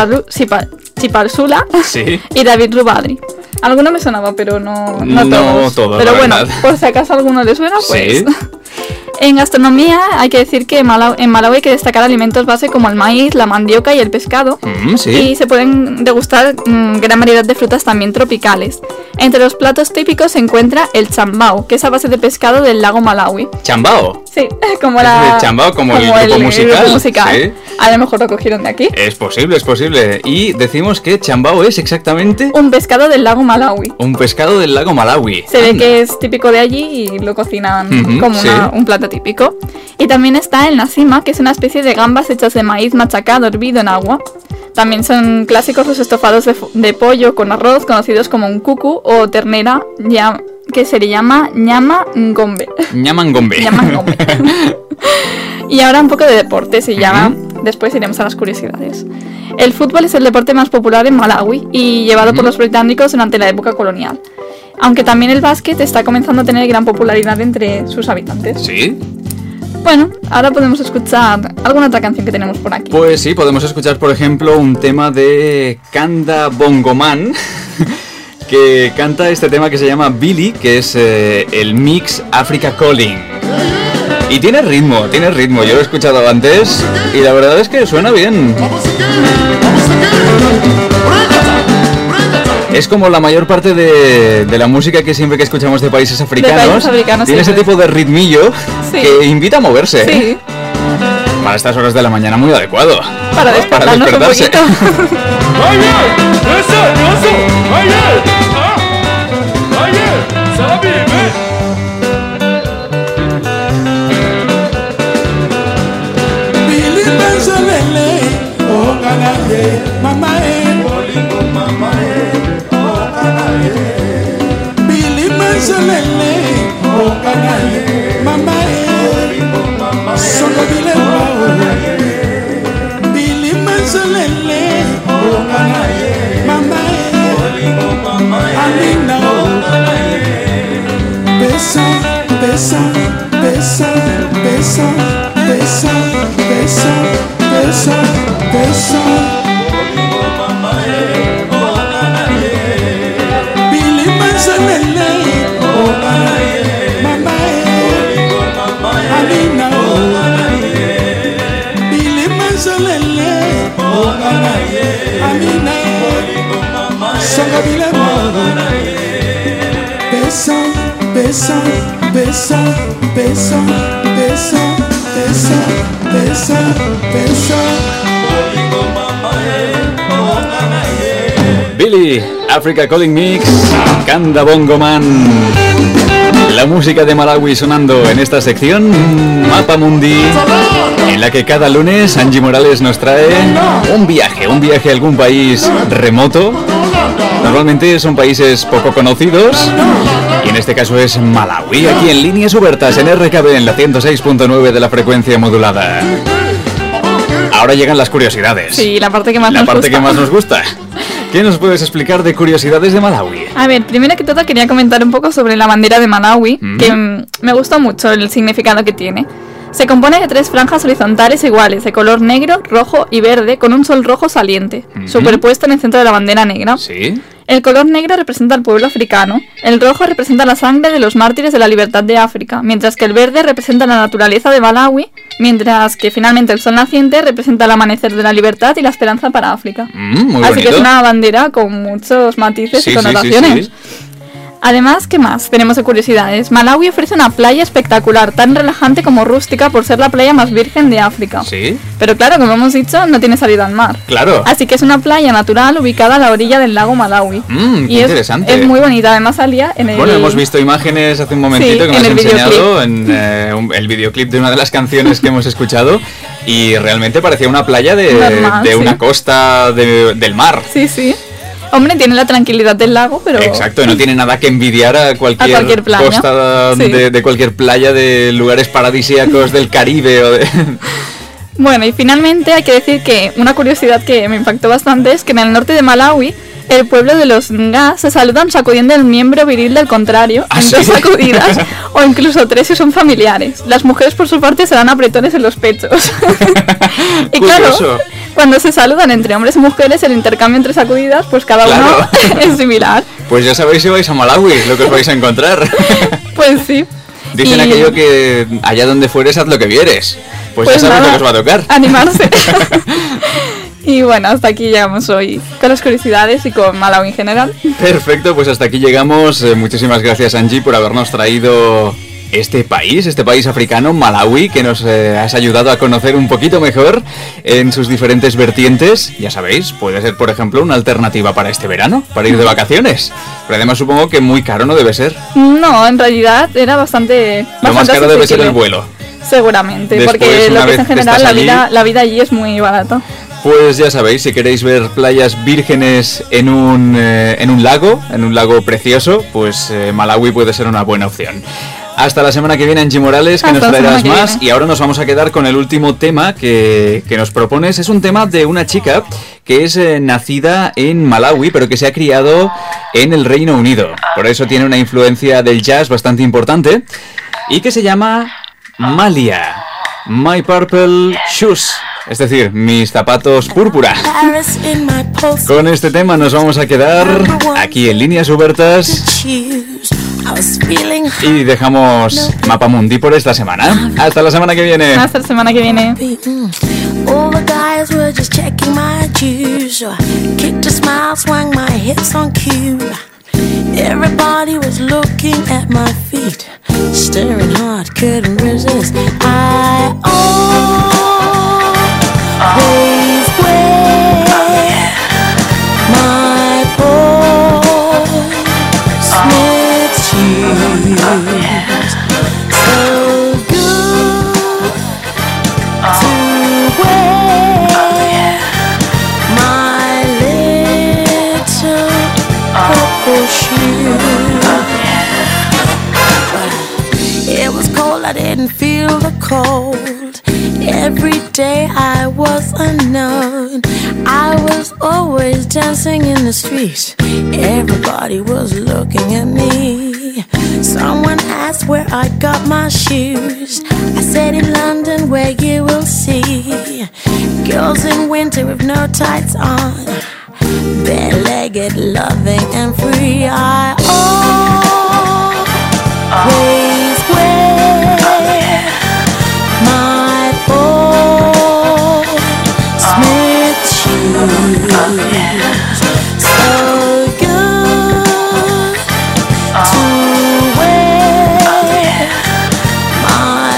Chiparsula y David Rubadri. Alguno me sonaba, pero no todos. Pero bueno, por si acaso alguno le suena, pues... Sí. En gastronomía hay que decir que en Malawi hay que destacar alimentos base como el maíz, la mandioca y el pescado. Y se pueden degustar gran variedad de frutas también tropicales. Entre los platos típicos se encuentra el chambao, que es a base de pescado del lago Malawi. ¿Chambao? Sí, como la... Chambao, como el grupo musical. Sí. A lo mejor lo cogieron de aquí. Es posible. Y decimos que chambao es exactamente... un pescado del lago Malawi. Un pescado del lago Malawi. Se ve que es típico de allí y lo cocinan como un plato típico. Y también está el nasima, que es una especie de gambas hechas de maíz machacado hervido en agua. También son clásicos los estofados de pollo con arroz, conocidos como un cucu o ternera, que se le llama ñama ngombe. Ñama ngombe. Y ahora un poco de deportes y ya después iremos a las curiosidades. El fútbol es el deporte más popular en Malawi y llevado por los británicos durante la época colonial. Aunque también el básquet está comenzando a tener gran popularidad entre sus habitantes. ¿Sí? Bueno, ahora podemos escuchar alguna otra canción que tenemos por aquí. Pues sí, podemos escuchar, por ejemplo, un tema de Kanda Bongoman, que canta este tema que se llama Billy, que es el mix Africa Calling. Y tiene ritmo, yo lo he escuchado antes y la verdad es que suena bien. Es como la mayor parte de la música que siempre que escuchamos de países africanos, tiene ese tipo de ritmillo que invita a moverse. Sí. Para estas horas de la mañana muy adecuado. Para despertarnos un poquito. Mama, besa, besa, besa, besa, besa, besa, besa. Billy Manzanele, oh mama, Amina, Billy Manzanele, oh Amina, Sangabile, besa, besa, besa, besa, besa, besa, besa, besa. Billy, Africa Calling Mix, Kanda Bongo Man. La música de Malawi sonando en esta sección Mapa Mundi, en la que cada lunes Angie Morales nos trae un viaje a algún país remoto. Normalmente son países poco conocidos y en este caso es Malawi, aquí en Líneas Obertas en RKB en la 106.9 de la frecuencia modulada. Ahora llegan las curiosidades. Sí, la parte que más nos gusta. ¿Qué nos puedes explicar de curiosidades de Malawi? A ver, primero que todo quería comentar un poco sobre la bandera de Malawi, que me gustó mucho el significado que tiene. Se compone de 3 franjas horizontales iguales, de color negro, rojo y verde, con un sol rojo saliente, superpuesto en el centro de la bandera negra. ¿Sí? El color negro representa al pueblo africano, el rojo representa la sangre de los mártires de la libertad de África, mientras que el verde representa la naturaleza de Malawi, mientras que finalmente el sol naciente representa el amanecer de la libertad y la esperanza para África. Muy Así bonito. que es una bandera con muchos matices y connotaciones. Sí. Además, ¿qué más? Tenemos de curiosidades. Malawi ofrece una playa espectacular, tan relajante como rústica por ser la playa más virgen de África. Sí. Pero claro, como hemos dicho, no tiene salida al mar. Claro. Así que es una playa natural ubicada a la orilla del lago Malawi. Qué y interesante. es muy bonita, además salía en el... Bueno, hemos visto imágenes hace un momentito Sí, que me has en el enseñado en el videoclip de una de las canciones que hemos escuchado y realmente parecía una playa Normal, de sí. una costa del mar. Sí, sí. Hombre, tiene la tranquilidad del lago, pero... Exacto, y no tiene nada que envidiar a cualquier playa. costa Sí. de cualquier playa de lugares paradisíacos del Caribe o de... Bueno, y finalmente hay que decir que una curiosidad que me impactó bastante es que en el norte de Malawi, el pueblo de los Nga se saludan sacudiendo el miembro viril del contrario en ¿sí? 2 sacudidas o incluso 3 si son familiares. Las mujeres por su parte se dan apretones en los pechos. Y claro, Curioso. cuando se saludan entre hombres y mujeres, el intercambio entre sacudidas, pues cada uno es similar. Pues ya sabéis si vais a Malawi, lo que os vais a encontrar. Pues sí. Dicen Y- aquello que allá donde fueres haz lo que vieres. Pues ya sabéis nada, lo que os va a tocar. Animarse. Y bueno, hasta aquí llegamos hoy con las curiosidades y con Malawi en general. Perfecto, pues hasta aquí llegamos. Muchísimas gracias, Angie, por habernos traído este país africano, Malawi, que nos has ayudado a conocer un poquito mejor en sus diferentes vertientes. Ya sabéis, puede ser, por ejemplo, una alternativa para este verano, para ir de vacaciones. Pero además supongo que muy caro no debe ser. No, en realidad era bastante Lo más caro debe ser el asequible. vuelo. Seguramente, Después, porque una lo que vez es en que general estás la vida allí es muy barata. Pues ya sabéis, si queréis ver playas vírgenes en un lago precioso, pues Malawi puede ser una buena opción. Hasta la semana que viene, Angie Morales, que Hasta nos la traerás semana que más. viene. Y ahora nos vamos a quedar con el último tema que nos propones. Es un tema de una chica que es nacida en Malawi, pero que se ha criado en el Reino Unido. Por eso tiene una influencia del jazz bastante importante. Y que se llama Malia. My Purple Shoes. Es decir, mis zapatos púrpura. Con este tema nos vamos a quedar aquí en Líneas Obertas y dejamos Mapa Mundi por esta semana. Hasta la semana que viene. Hasta la semana que viene. All the guys were just checking my juice. So I kicked a smile, swung my hips on cue. Everybody was looking at my feet, staring hard, couldn't resist. I always wear my Paul Smith shoes. So good to wear my little purple shoes. It was cold, I didn't feel the cold. Every day I was unknown. I was always dancing in the street. Everybody was looking at me. Someone asked where I got my shoes. I said in London, where you will see girls in winter with no tights on, bare-legged, loving and free. I always wear my old Smith shoes. So good to wear my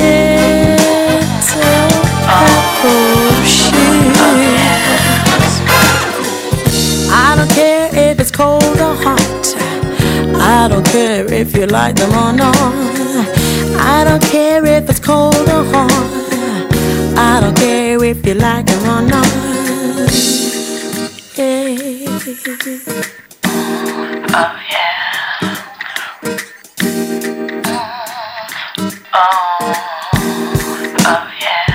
little purple shoes. I don't care if it's cold or hot, I don't care if you like them or not, I don't care if it's cold or hot, I don't care if you like them or not. Yeah. Oh yeah. Oh yeah.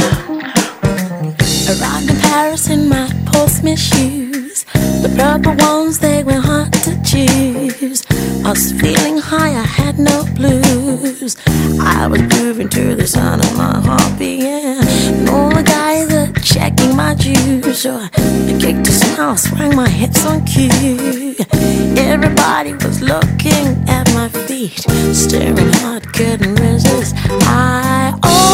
Arrived in Paris in my Paul Smith shoes, the purple ones, they were hard to choose. I was feeling high, I had no blues, I was grooving to the sound of my heart began. And all the guys are checking my juice, so I kicked a smile, swung my hips on cue. Everybody was looking at my feet, staring hard, couldn't resist. I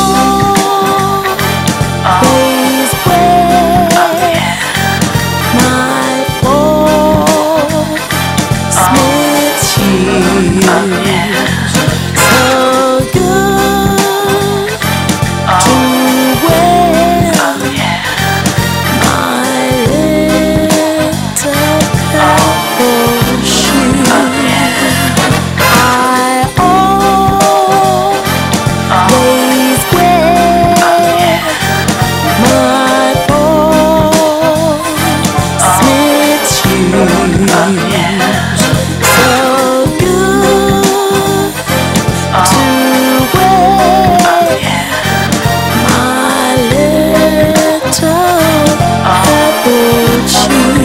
always wear my old Smith shoes. So good to wear my little purple shoes. I always wear my old Smith shoes. So good to wear my little purple shoes.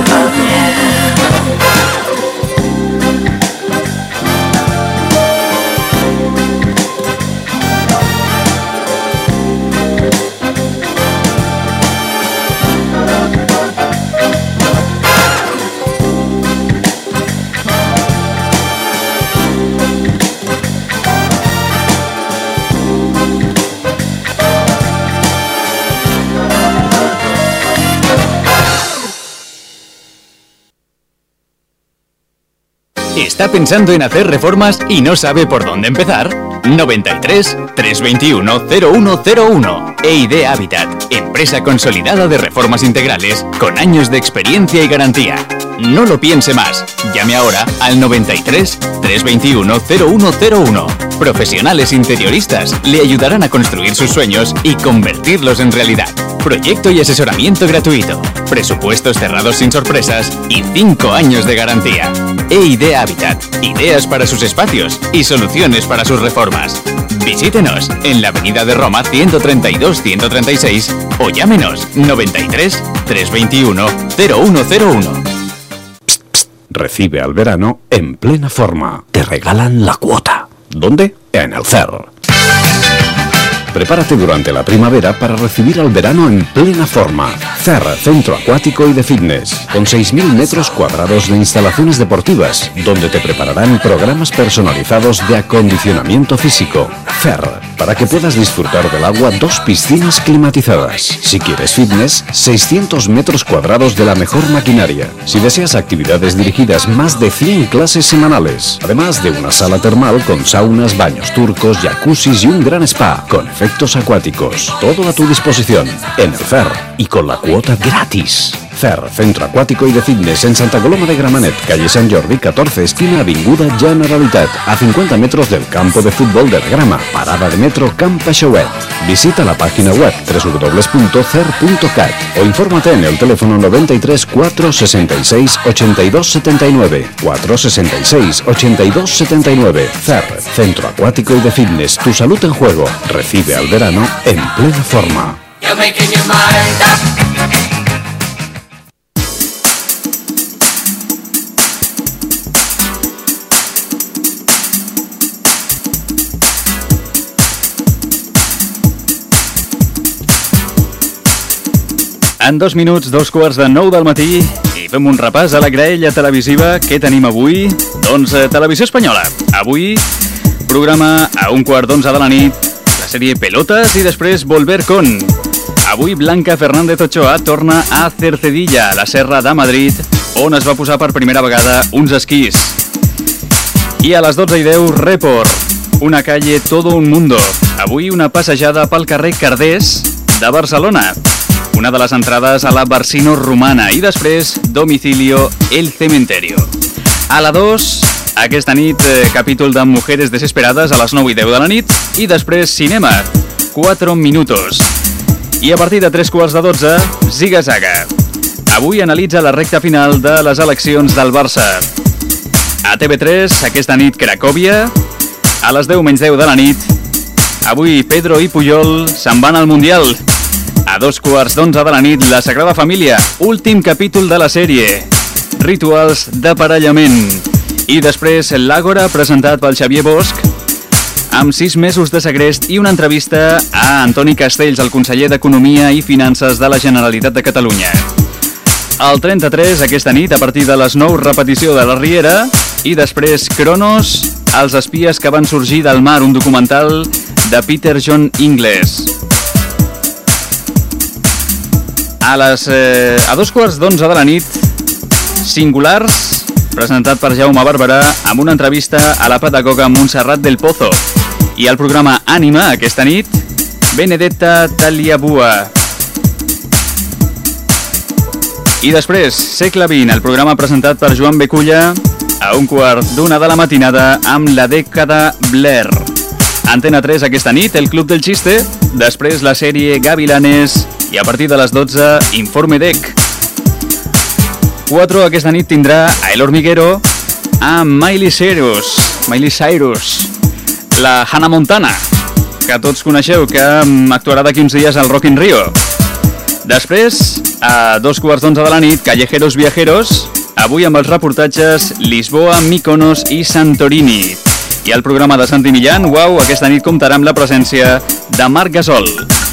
¿Está pensando en hacer reformas y no sabe por dónde empezar? 93 321 0101. EID Habitat, empresa consolidada de reformas integrales con años de experiencia y garantía. No lo piense más. Llame ahora al 93 321 0101. Profesionales interioristas le ayudarán a construir sus sueños y convertirlos en realidad. Proyecto y asesoramiento gratuito. Presupuestos cerrados sin sorpresas y 5 años de garantía. EID Habitat. Ideas para sus espacios y soluciones para sus reformas. Visítenos en la Avenida de Roma 132-136 o llámenos 93 321 0101. Recibe al verano en plena forma. Te regalan la cuota. ¿Dónde? En el CER. Prepárate durante la primavera para recibir al verano en plena forma. CER, centro acuático y de fitness, con 6.000 metros cuadrados de instalaciones deportivas, donde te prepararán programas personalizados de acondicionamiento físico. CER, para que puedas disfrutar del agua, 2 piscinas climatizadas. Si quieres fitness, 600 metros cuadrados de la mejor maquinaria. Si deseas actividades dirigidas, más de 100 clases semanales. Además de una sala termal con saunas, baños turcos, jacuzzis y un gran spa, con efectos acuáticos. Todo a tu disposición en el CER y con la cuota gratis. CER, centro acuático y de fitness en Santa Coloma de Gramenet, calle Sant Jordi 14, esquina Avinguda Generalitat, a 50 metros del campo de fútbol de la Grama, parada de metro Camp Peixauet. Visita la página web www.cer.cat o infórmate en el teléfono 93 466 82 79 466 82 79. CER, centro acuático y de fitness, tu salud en juego. Recibe al verano en plena forma. You're making your mind up. En 2 minuts, 2:15 del matí, i fem un repàs a la graella televisiva. Què tenim avui? Doncs Televisió Espanyola. Avui, programa a 11:15 de la nit, la sèrie Pelotas i després Volver con. Avui Blanca Fernández Ochoa torna a Cercedilla, a la Serra de Madrid, on es va posar per primera vegada uns esquís. I a les 12:10, Report, una calle todo un mundo. Avui una passejada pel carrer Cardés de Barcelona, una de les entrades a la Barsino romana, i després Domicilio, el cementerio. A la 2, aquesta nit, capítol de Mujeres Desesperadas a les 9:10 de la nit, i després cinema, 4 minutos. I a partir de 3:15, Ziga Zaga. Avui analitza la recta final de les eleccions del Barça. A TV3, aquesta nit Cracòvia, a les 10:10 de la nit. Avui Pedro i Puyol se'n van al Mundial. A 2:15 de la nit, La Sagrada Família, últim capítol de la sèrie, Rituals d'aparellament. I després l'Àgora, presentat pel Xavier Bosch, amb 6 mesos de segrest i una entrevista a Antoni Castells, el conseller d'Economia i Finances de la Generalitat de Catalunya. Al 33, aquesta nit, a partir de les 9, repetició de la Riera, i després Cronos, els espies que van sorgir del mar, un documental de Peter John Ingles. A 2:11 de la nit, Singulars, presentat per Jaume Barberà, amb una entrevista a la pedagoga Montserrat del Pozo. I al programa Ànima, aquesta nit, Benedetta Taliabua. I després, Segle XX, el programa presentat per Joan Beculla, a 1:15 de la matinada, amb la dècada Blair. Antena 3 aquesta nit, El Club del Xiste, després la sèrie Gavilanes, i a partir de les 12, Informe DEC. 4 aquesta nit tindrà a El Hormiguero amb Miley Cyrus, la Hannah Montana, que tots coneixeu, que actuarà d'aquí uns dies al Rock in Rio. Després, a 2:15 de la nit, Callejeros Viajeros, avui amb els reportatges Lisboa, Mykonos i Santorini. I el programa de Santi Millán, uau, aquesta nit comptarà amb la presència de Marc Gasol.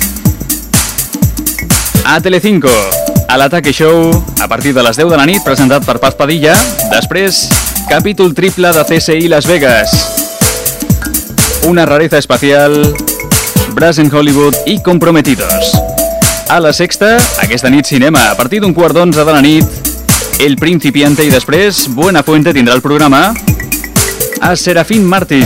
A Telecinco, a l'Ataque Show, a partir de les 10 de la nit, presentat per Paz Padilla. Després, capítol triple de CSI Las Vegas, Una rareza espacial, Brass en Hollywood i Comprometidos. A la Sexta, aquesta nit cinema, a partir d'un 10:15 de la nit, El Principiante, i després Buenafuente tindrà el programa a Serafín Marín.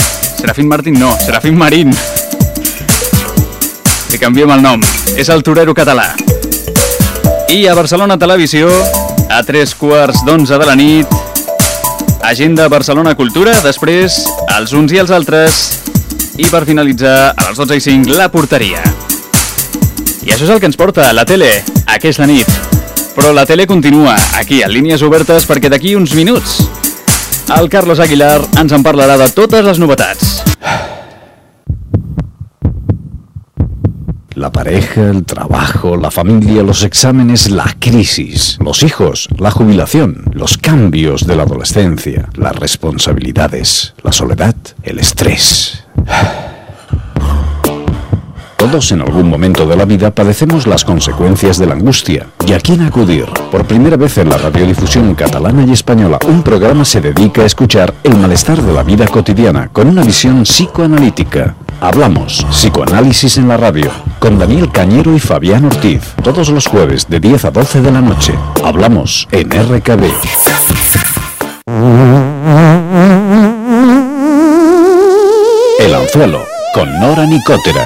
Li canviem el nom, és el torero català. I a Barcelona Televisió, a 3:15 de la nit, Agenda Barcelona Cultura, després els uns i els altres, i per finalitzar, a les 12:05, La Porteria. I això és el que ens porta a la tele aquesta nit. Però la tele continua aquí, en línies obertes, perquè d'aquí uns minuts el Carlos Aguilar ens en parlarà de totes les novetats. La pareja, el trabajo, la familia, los exámenes, la crisis, los hijos, la jubilación, los cambios de la adolescencia, las responsabilidades, la soledad, el estrés. Todos en algún momento de la vida padecemos las consecuencias de la angustia. ¿Y a quién acudir? Por primera vez en la radiodifusión catalana y española, un programa se dedica a escuchar el malestar de la vida cotidiana con una visión psicoanalítica. Hablamos Psicoanálisis en la radio, con Daniel Cañero y Fabián Ortiz, todos los jueves de 10 a 12 de la noche. Hablamos en RKB. El Anzuelo, con Nora Nicotera.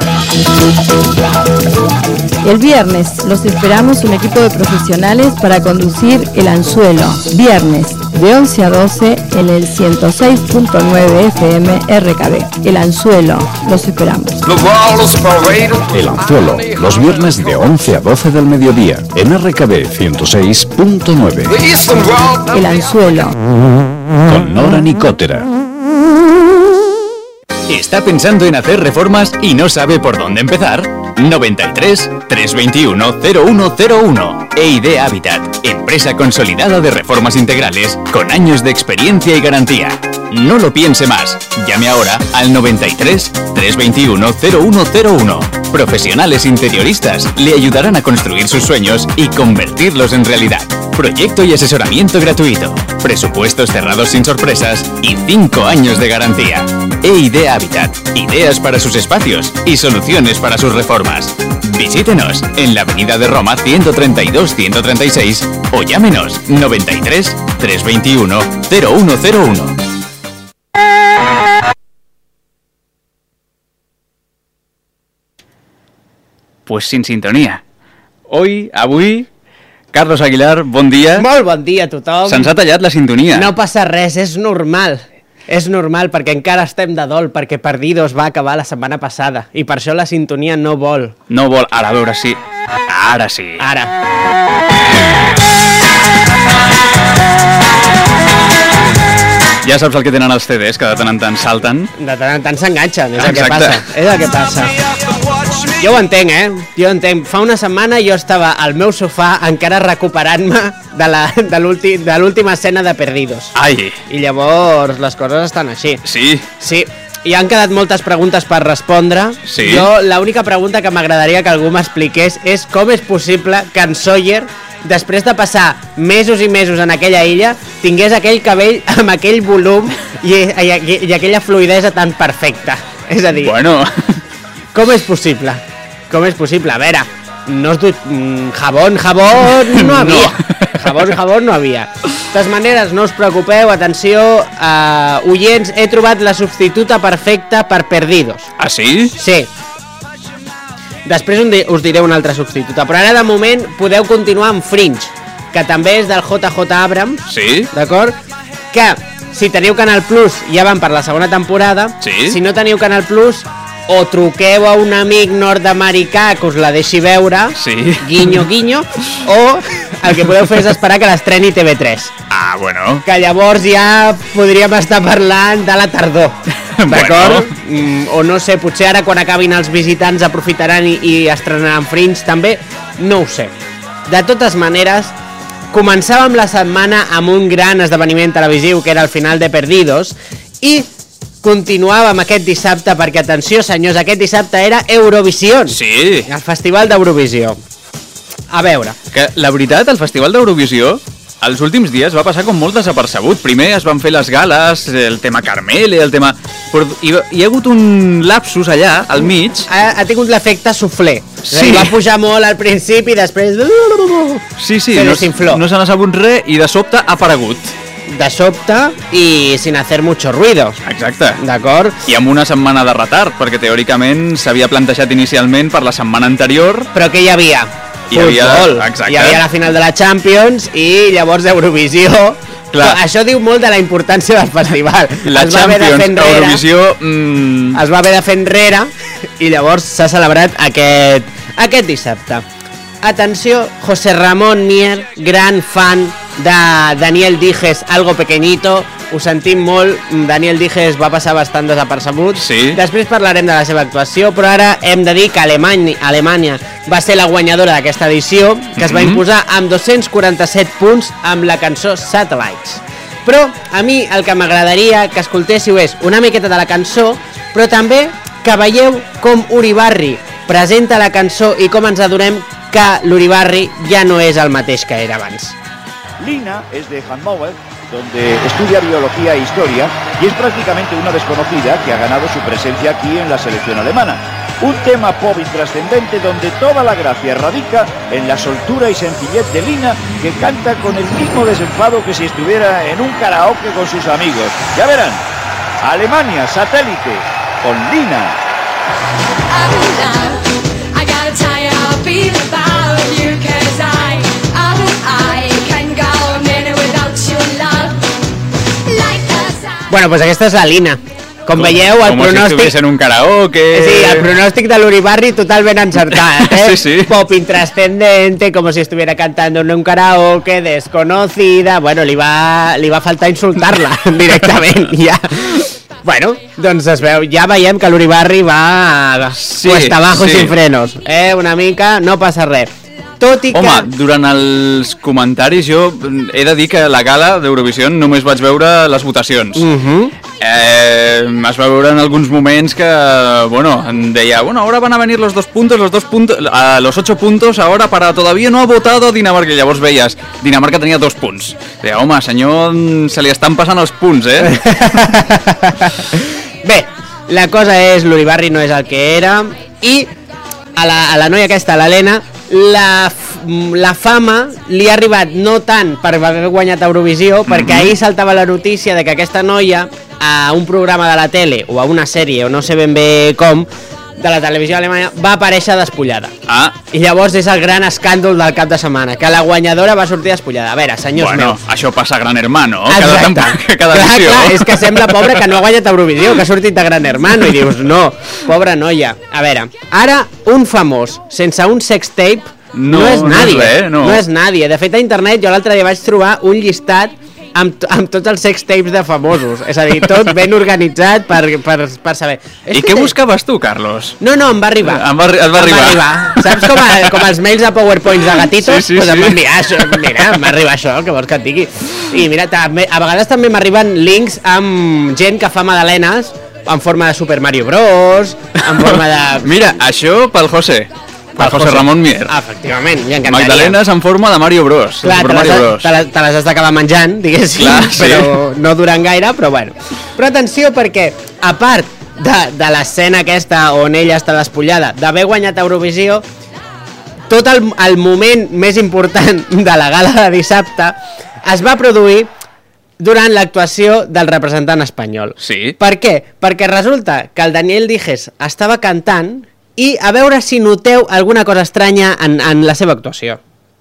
El viernes los esperamos un equipo de profesionales para conducir El Anzuelo. Viernes de 11 a 12 en el 106.9 FM RKB. El Anzuelo, los esperamos. El Anzuelo, los viernes de 11 a 12 del mediodía en RKB 106.9. El Anzuelo. Con Nora Nicotera. ¿Está pensando en hacer reformas y no sabe por dónde empezar? 93 321 0101. EID Habitat, empresa consolidada de reformas integrales con años de experiencia y garantía. No lo piense más. Llame ahora al 93 321 0101. Profesionales interioristas le ayudarán a construir sus sueños y convertirlos en realidad. Proyecto y asesoramiento gratuito. Presupuestos cerrados sin sorpresas y 5 años de garantía. EID Habitat. Ideas para sus espacios y soluciones para sus reformas. Visítenos en la Avenida de Roma 132-136 o llámenos 93 321 0101. Pues sin sintonia. Avui, Carlos Aguilar, bon dia. Molt bon dia a tothom. Se'ns ha tallat la sintonia. No passa res, és normal. És normal, perquè encara estem de dol, perquè Perdidos va acabar la setmana passada, i per això la sintonia no vol. No vol, ara a veure si... Ara sí. Ara. Ja saps el que tenen els CDs, que de tant en tant salten. De tant en tant s'enganxen, és el que Exacte. passa. És el que passa. Jo ho entenc, Jo ho entenc. Fa una setmana jo estava al meu sofà encara recuperant-me de l'última escena de Perdidos. Ai. I llavors les coses estan així. Sí. Sí. I han quedat moltes preguntes per respondre. Sí. Jo, l'única pregunta que m'agradaria que algú m'expliqués és com és possible que en Sawyer, després de passar mesos i mesos en aquella illa, tingués aquell cabell amb aquell volum i aquella fluïdesa tan perfecta. És a dir... Bueno... Com és possible? Com és possible? A veure, no es jabón no havia. Jabón no havia. De totes maneres, no us preocupeu, atenció, oients, he trobat la substituta perfecta per Perdidos. Ah, sí? Sí. Després us diré una altra substituta, però ara de moment podeu continuar amb Fringe, que també és del JJ Abrams. Sí. D'acord? Que, si teniu Canal Plus, ja van per la segona temporada. Sí. Si no teniu Canal Plus, o truqueu a un amic nord-americà que us la deixi veure, sí. Guinyo, guinyo, o el que podeu fer és esperar que l'estreni TV3. Ah, bueno. Que llavors ja podríem estar parlant de la tardor, d'acord? Bueno. O no sé, potser ara quan acabin els visitants aprofitaran i estrenaran Fringe també, no ho sé. De totes maneres, començàvem la setmana amb un gran esdeveniment televisiu que era el final de Perdidos i continuàvem aquest dissabte perquè, atenció senyors, aquest dissabte era Eurovisió. Sí. El Festival d'Eurovisió. A veure. Que la veritat, el Festival d'Eurovisió els últims dies va passar com molt desapercebut. Primer es van fer les gales, el tema Carmele, el tema... Però hi ha hagut un lapsus allà, al mig. Ha tingut l'efecte suflé. Sí. Va pujar molt al principi i després... Sí, se desinfló. No se n'ha sabut res i de sobte ha aparegut. De sobte i sin hacer mucho ruido. Exacte. D'acord? I amb una setmana de retard, perquè teòricament s'havia plantejat inicialment per la setmana anterior. Però què hi havia? Futbol. Hi havia la final de la Champions i llavors Eurovisió. Clar. Això diu molt de la importància del festival. La Champions, Eurovisió... Es va haver de fer enrere i llavors s'ha celebrat aquest dissabte. Atenció, José Ramón Mier, gran fan de Daniel Dijes, Algo Pequeñito. Ho sentim molt, Daniel Dijes va passar bastant desapercebut. Sí. Després parlarem de la seva actuació, però ara hem de dir que Alemanya va ser la guanyadora d'aquesta edició, que es va imposar amb 247 punts amb la cançó Satellites. Però a mi el que m'agradaria que escoltéssiu és una miqueta de la cançó, però també que veieu com Uribarri presenta la cançó i com ens adonem que l'Uribarri ja no és el mateix que era abans. Lina es de Hannover, donde estudia biología e historia y es prácticamente una desconocida que ha ganado su presencia aquí en la selección alemana. Un tema pop intrascendente donde toda la gracia radica en la soltura y sencillez de Lina, que canta con el mismo desenfado que si estuviera en un karaoke con sus amigos. Ya verán, Alemania, satélite, con Lina. Bueno, pues aquesta és la Lina. Com veieu, el pronòstic... Com si estigués en un karaoke... Sí, el pronòstic de l'Uribarri totalment encertat, Sí, sí. Pop intrascendente, como si estuviera cantando en un karaoke, desconocida... Bueno, li va faltar insultar-la directament, ja. Bueno, doncs es veu, ja veiem que l'Uribarri va cuesta abajo sin frenos. Una mica, no passa res. Tot i que... Home, durant els comentaris jo he de dir que a la gala d'Eurovisió només vaig veure les votacions. es va veure en alguns moments que, bueno, deia, bueno, ahora van a venir los 8 puntos, ahora para todavía no ha votado Dinamarca, i llavors veies, Dinamarca tenia 2 punts. Deia, home, senyor, se li estan passant els punts, Bé, la cosa és, l'Uribarri no és el que era, i a la noia aquesta, a l'Helena, la fama li ha arribat no tant per haver guanyat Eurovisió, perquè ahir saltava la notícia de que aquesta noia a un programa de la tele o a una sèrie, o no sé ben bé com, de la televisió alemanya, va aparèixer despullada. I llavors és el gran escàndol del cap de setmana, que la guanyadora va sortir despullada. A veure, senyors meus... Bueno, això passa a Gran Hermano, exacte. cada edició. Clar, és que sembla pobra que no ha guanyat Eurovisió, que ha sortit de Gran Hermano, i dius, no, pobra noia. A veure, ara un famós, sense un sextape, no és nadie. No és nadie. De fet, a internet jo l'altre dia vaig trobar un llistat amb tots els sextapes de famosos. És a dir, tot ben organitzat per saber. I què buscaves tu, Carlos? No, em va arribar. Et va arribar. Saps com els mails de PowerPoints de gatitos? Sí. Em va enviar això. Mira, em va arribar això, que vols que et digui. I mira, a vegades també m'arriben links amb gent que fa magdalenes en forma de Super Mario Bros, en forma de... Mira, això pel José. Per José Ramon Mier. Efectivament, li encantaria. Magdalenes en forma de Mario Bros. Clar, te les has d'acabar menjant, diguéssim. Clar, sí. Però no duran gaire, però bueno. Però atenció, perquè a part de l'escena aquesta on ella està despullada, d'haver guanyat Eurovisió, tot el moment més important de la gala de dissabte es va produir durant l'actuació del representant espanyol. Sí. Per què? Perquè resulta que el Daniel Dijes estava cantant i a veure si noteu alguna cosa estranya en la seva actuació.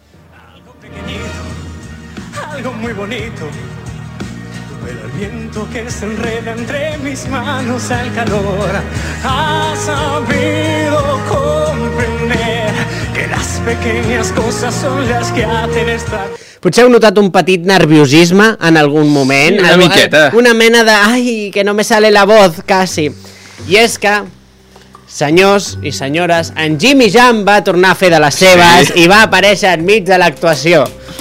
Algo muy bonito, el viento que se enreda entre mis manos al calor, ha sabido comprender que las pequeñas cosas son las que hacen estar. Potser heu notat un petit nerviosisme en algun moment, una miqueta, una mena de ai, que no me sale la voz, quasi. I és que, senyors i senyores, en Jimmy Jam va tornar a fer de les seves i va aparèixer enmig de l'actuació.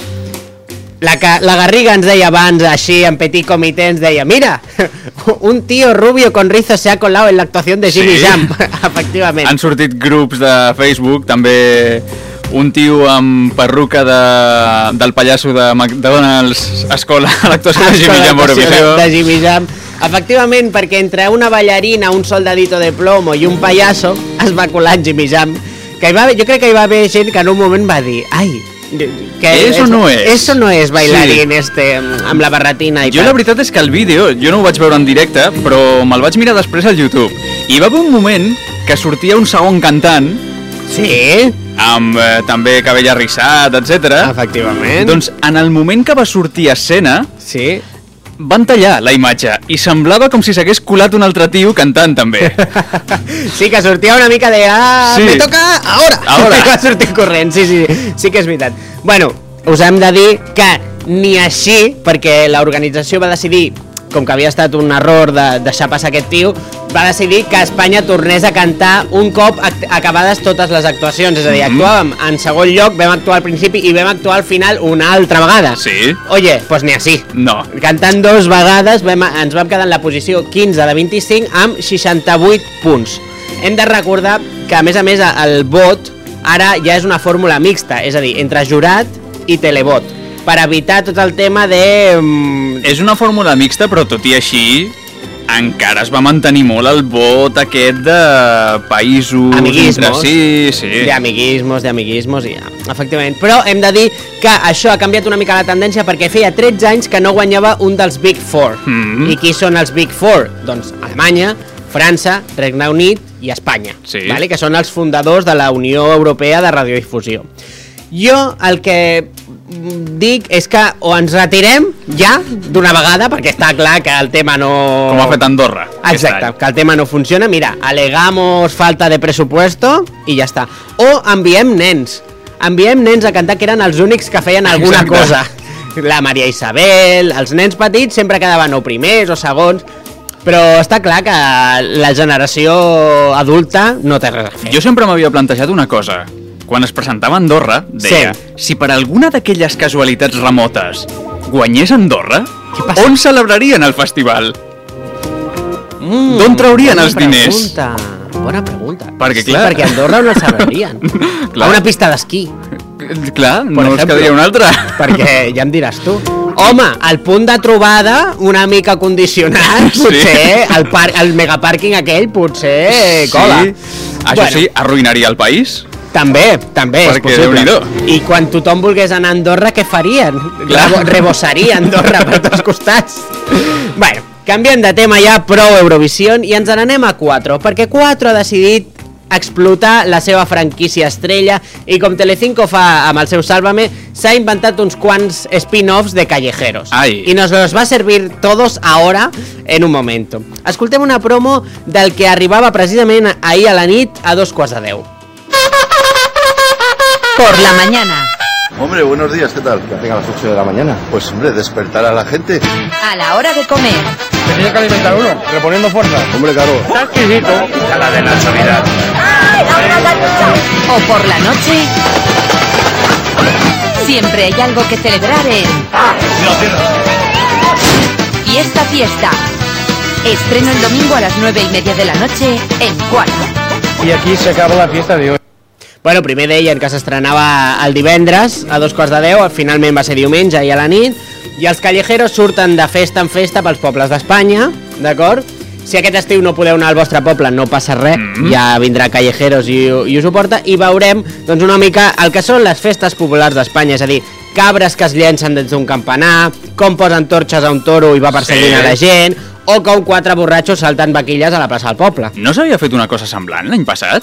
La Garriga ens deia abans, així, en petit comité, ens deia, mira, un tío rubio con rizos se ha colado en la actuación de Jimmy Jam. Efectivament. Han sortit grups de Facebook, també un tio amb perruca del pallasso de McDonald's Escola a l'actuació de Jimmy Jam Eurovisió. De Jimmy Jam. Efectivament, perquè entre una ballarina, un soldadito de plomo i un pallasso es va colar en Jimmy Jam. Jo crec que hi va haver gent que en un moment va dir, ai, que eso no es bailarín amb la barretina i tal. Jo la veritat és que el vídeo, jo no ho vaig veure en directe, però me'l vaig mirar després al YouTube. I va haver un moment que sortia un segon cantant. Sí. Amb també cabell arrissat, etc. Efectivament. Doncs en el moment que va sortir a escena, sí, van tallar la imatge i semblava com si s'hagués colat un altre tio cantant també. Sí, que sortia una mica de me toca ahora. Va sortir corrent, sí que és veritat. Bueno, us hem de dir que ni així, perquè l'organització va decidir, com que havia estat un error de deixar passar aquest tio, va decidir que Espanya tornés a cantar un cop acabades totes les actuacions. És a dir, actuàvem en segon lloc, vam actuar al principi i vam actuar al final una altra vegada. Sí. Oye, pues ni així. No. Cantant 2 vegades ens vam quedar en la posició 15 de 25 amb 68 punts. Hem de recordar que, a més, el vot ara ja és una fórmula mixta, és a dir, entre jurat i televot, per evitar tot el tema de... És una fórmula mixta, però tot i així encara es va mantenir molt el vot aquest de països... Amiguismos. Sí. D'amiguismos, ja. Efectivament. Però hem de dir que això ha canviat una mica la tendència perquè feia 13 anys que no guanyava un dels Big Four. I qui són els Big Four? Doncs Alemanya, França, Regne Unit i Espanya, vale? Que són els fundadors de la Unió Europea de Radiodifusió. Jo el que dic és que o ens retirem ja d'una vegada, perquè està clar que el tema no... Com ha fet Andorra. Exacte, que el tema no funciona. Mira, alegamos falta de presupuesto i ja està. O enviem nens a cantar, que eren els únics que feien alguna cosa. La Maria Isabel, els nens petits sempre quedaven o primers o segons, però està clar que la generació adulta no té res a fer. Jo sempre m'havia plantejat una cosa. Quan es presentava Andorra, deia, si per alguna d'aquelles casualitats remotes guanyés Andorra, on celebrarien el festival? D'on traurien els diners? Bona pregunta. Perquè, Sí, clar... perquè a Andorra no els sabrien. A una pista d'esquí. Clar, no els quedaria una altra. Perquè ja em diràs tu. Home, el punt de trobada, una mica condicionat, potser, el megapàrquing aquell, potser cola. Això sí, arruïnaria el país? També, és perquè, possible. I quan tothom volgués anar a Andorra, què farien? Rebossaria Andorra per tots costats. Bueno, canviem de tema ja, prou Eurovision, i ens n'anem a 4, perquè 4 ha decidit explotar la seva franquícia estrella i com Telecinco fa amb el seu Sálvame, s'ha inventat uns quants spin-offs de callejeros. I nos los va a servir todos ahora en un momento. Escoltem una promo del que arribava precisament ahir a la nit a 9:45. Por la mañana. Hombre, buenos días, ¿qué tal? Que tenga las 8 de la mañana. Pues hombre, despertar a la gente. A la hora de comer. Se tiene que alimentar uno, reponiendo fuerza. Hombre, claro. Está exquisito. A la de la Navidad. O por la noche. Siempre hay algo que celebrar en... Fiesta, fiesta. Estreno el domingo a las 9:30 de la noche en 4. Y aquí se acaba la fiesta de hoy. Bueno, primer deien que s'estrenava el divendres a 9:45, finalment va ser diumenge i a la nit, i els callejeros surten de festa en festa pels pobles d'Espanya, d'acord? Si aquest estiu no podeu anar al vostre poble, no passa res, ja vindrà Callejeros i ho suporta, i veurem doncs, una mica el que són les festes populars d'Espanya, és a dir, cabres que es llencen des d'un campanar, com posen torxes a un toro i va perseguint a la gent, o com 4 borratxos saltant vaquilles a la plaça del poble. No s'havia fet una cosa semblant l'any passat?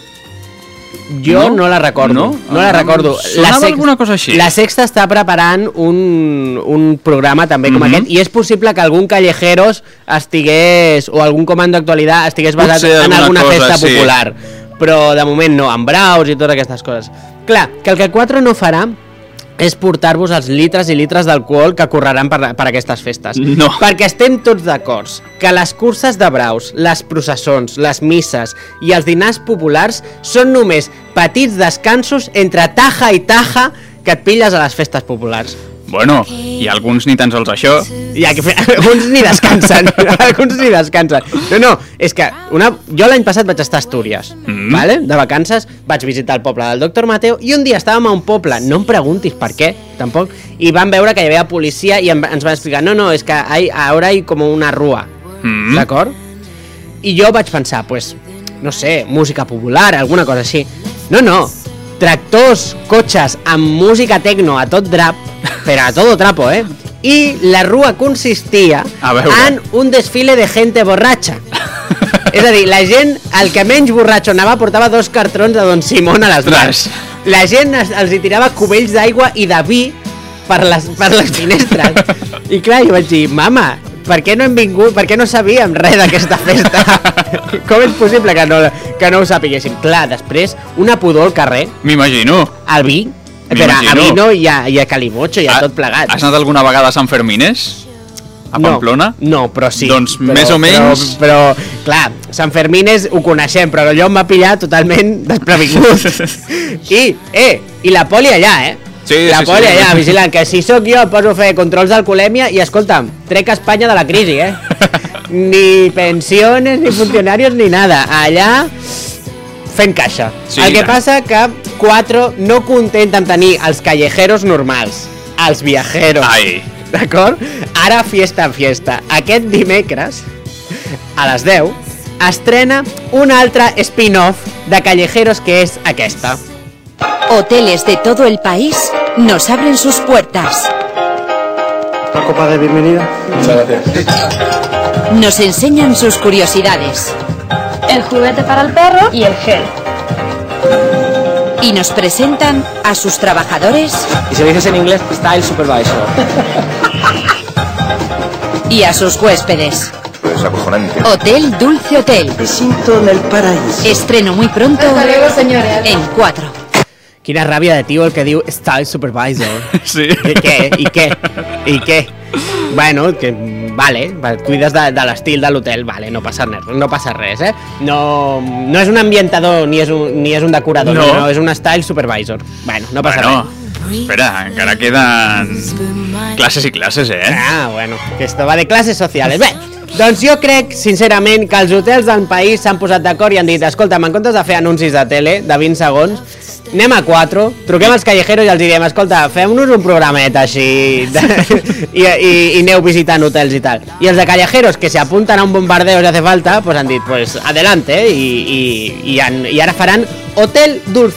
Jo no la recordo. No la recordo. Sonava alguna cosa així. La Sexta està preparant un programa també com aquest, i és possible que algun Callejeros estigués, o algun comando d'actualitat estigués basat en alguna festa popular. Però de moment no, amb braus i totes aquestes coses. Clar, que el que 4 no farà és portar-vos els litres i litres d'alcohol que correran per aquestes festes. No. Perquè estem tots d'acords que les curses de braus, les processons, les misses i els dinars populars són només petits descansos entre taja i taja que et pilles a les festes populars. Bueno, i alguns ni tan sols això. I alguns ni descansen. Alguns ni descansen. No, és que jo l'any passat vaig estar a Astúries, vale? De vacances, vaig visitar el poble del Dr. Mateo i un dia estàvem a un poble, no em preguntis per què, tampoc, i vam veure que hi havia policia i ens van explicar, no, és que ahora hay como una rua, d'acord? I jo vaig pensar, pues, no sé, música popular, alguna cosa així. No, tractors, cotxes amb música tecno a tot drap, però a todo trapo, I la rua consistia en un desfile de gente borratxa. És a dir, la gent, el que menys borratxo anava, portava 2 cartrons de Don Simón a les mans. La gent els hi tirava cubells d'aigua i de vi per les finestres. I clar, jo vaig dir, mama, per què no hem vingut, per què no sabíem res d'aquesta festa? Com és possible que no ho sapiguéssim? Clar, després, una pudor al carrer. M'imagino. El vi. Però a vino i a calimocho i a tot plegat. Has anat alguna vegada a Sant Fermines? A Pamplona? No, però sí. Doncs més o menys... Però, clar, Sant Fermines ho coneixem, però allò em va pillar totalment desprevingut. I la poli allà, la poli allà, vigilant, que si sóc jo poso a fer controls d'alcoholèmia i, escolta'm, trec Espanya de la crisi, Ni pensiones, ni funcionarios, ni nada. Allà... fent caixa. El que passa que 4 no contenta amb tenir els callejeros normals, els viajeros. D'acord? Ara fiesta en fiesta. Aquest dimecres, a les 10, estrena un altre spin-off de callejeros que és aquesta. Hoteles de todo el país nos abren sus puertas. ¿Una copa de bienvenida? Muchas gracias. Nos enseñan sus curiosidades. El juguete para el perro y el gel. Y nos presentan a sus trabajadores. Y se dices en inglés, Style Supervisor. Y a sus huéspedes. Es acojonante. Hotel Dulce Hotel. Me siento en el paraíso. Estreno muy pronto. Hasta luego, señores. En 4. Quina ràbia de tio el que diu Style Supervisor. Sí. I què? Bueno, que vale, cuides de l'estil de l'hotel, vale, no passa res, No és un ambientador ni és un decorador, no, és un Style Supervisor. Bueno, no passa res. Espera, encara queden classes i classes, Ah, bueno, que esto va de classes sociales. Bé, Doncs jo crec, sincerament, que els hotels del país s'han posat d'acord i han dit, escolta'm, en comptes de fer anuncis de tele de 20 segons, anem a 4, truquem als callejeros i els direm, escolta, fem-nos un programet així i aneu visitant hotels i tal. I els de callejeros que se apunten a un bombardeo si hace falta, pues han dit, pues adelante, i ara faran Hotel Dulce.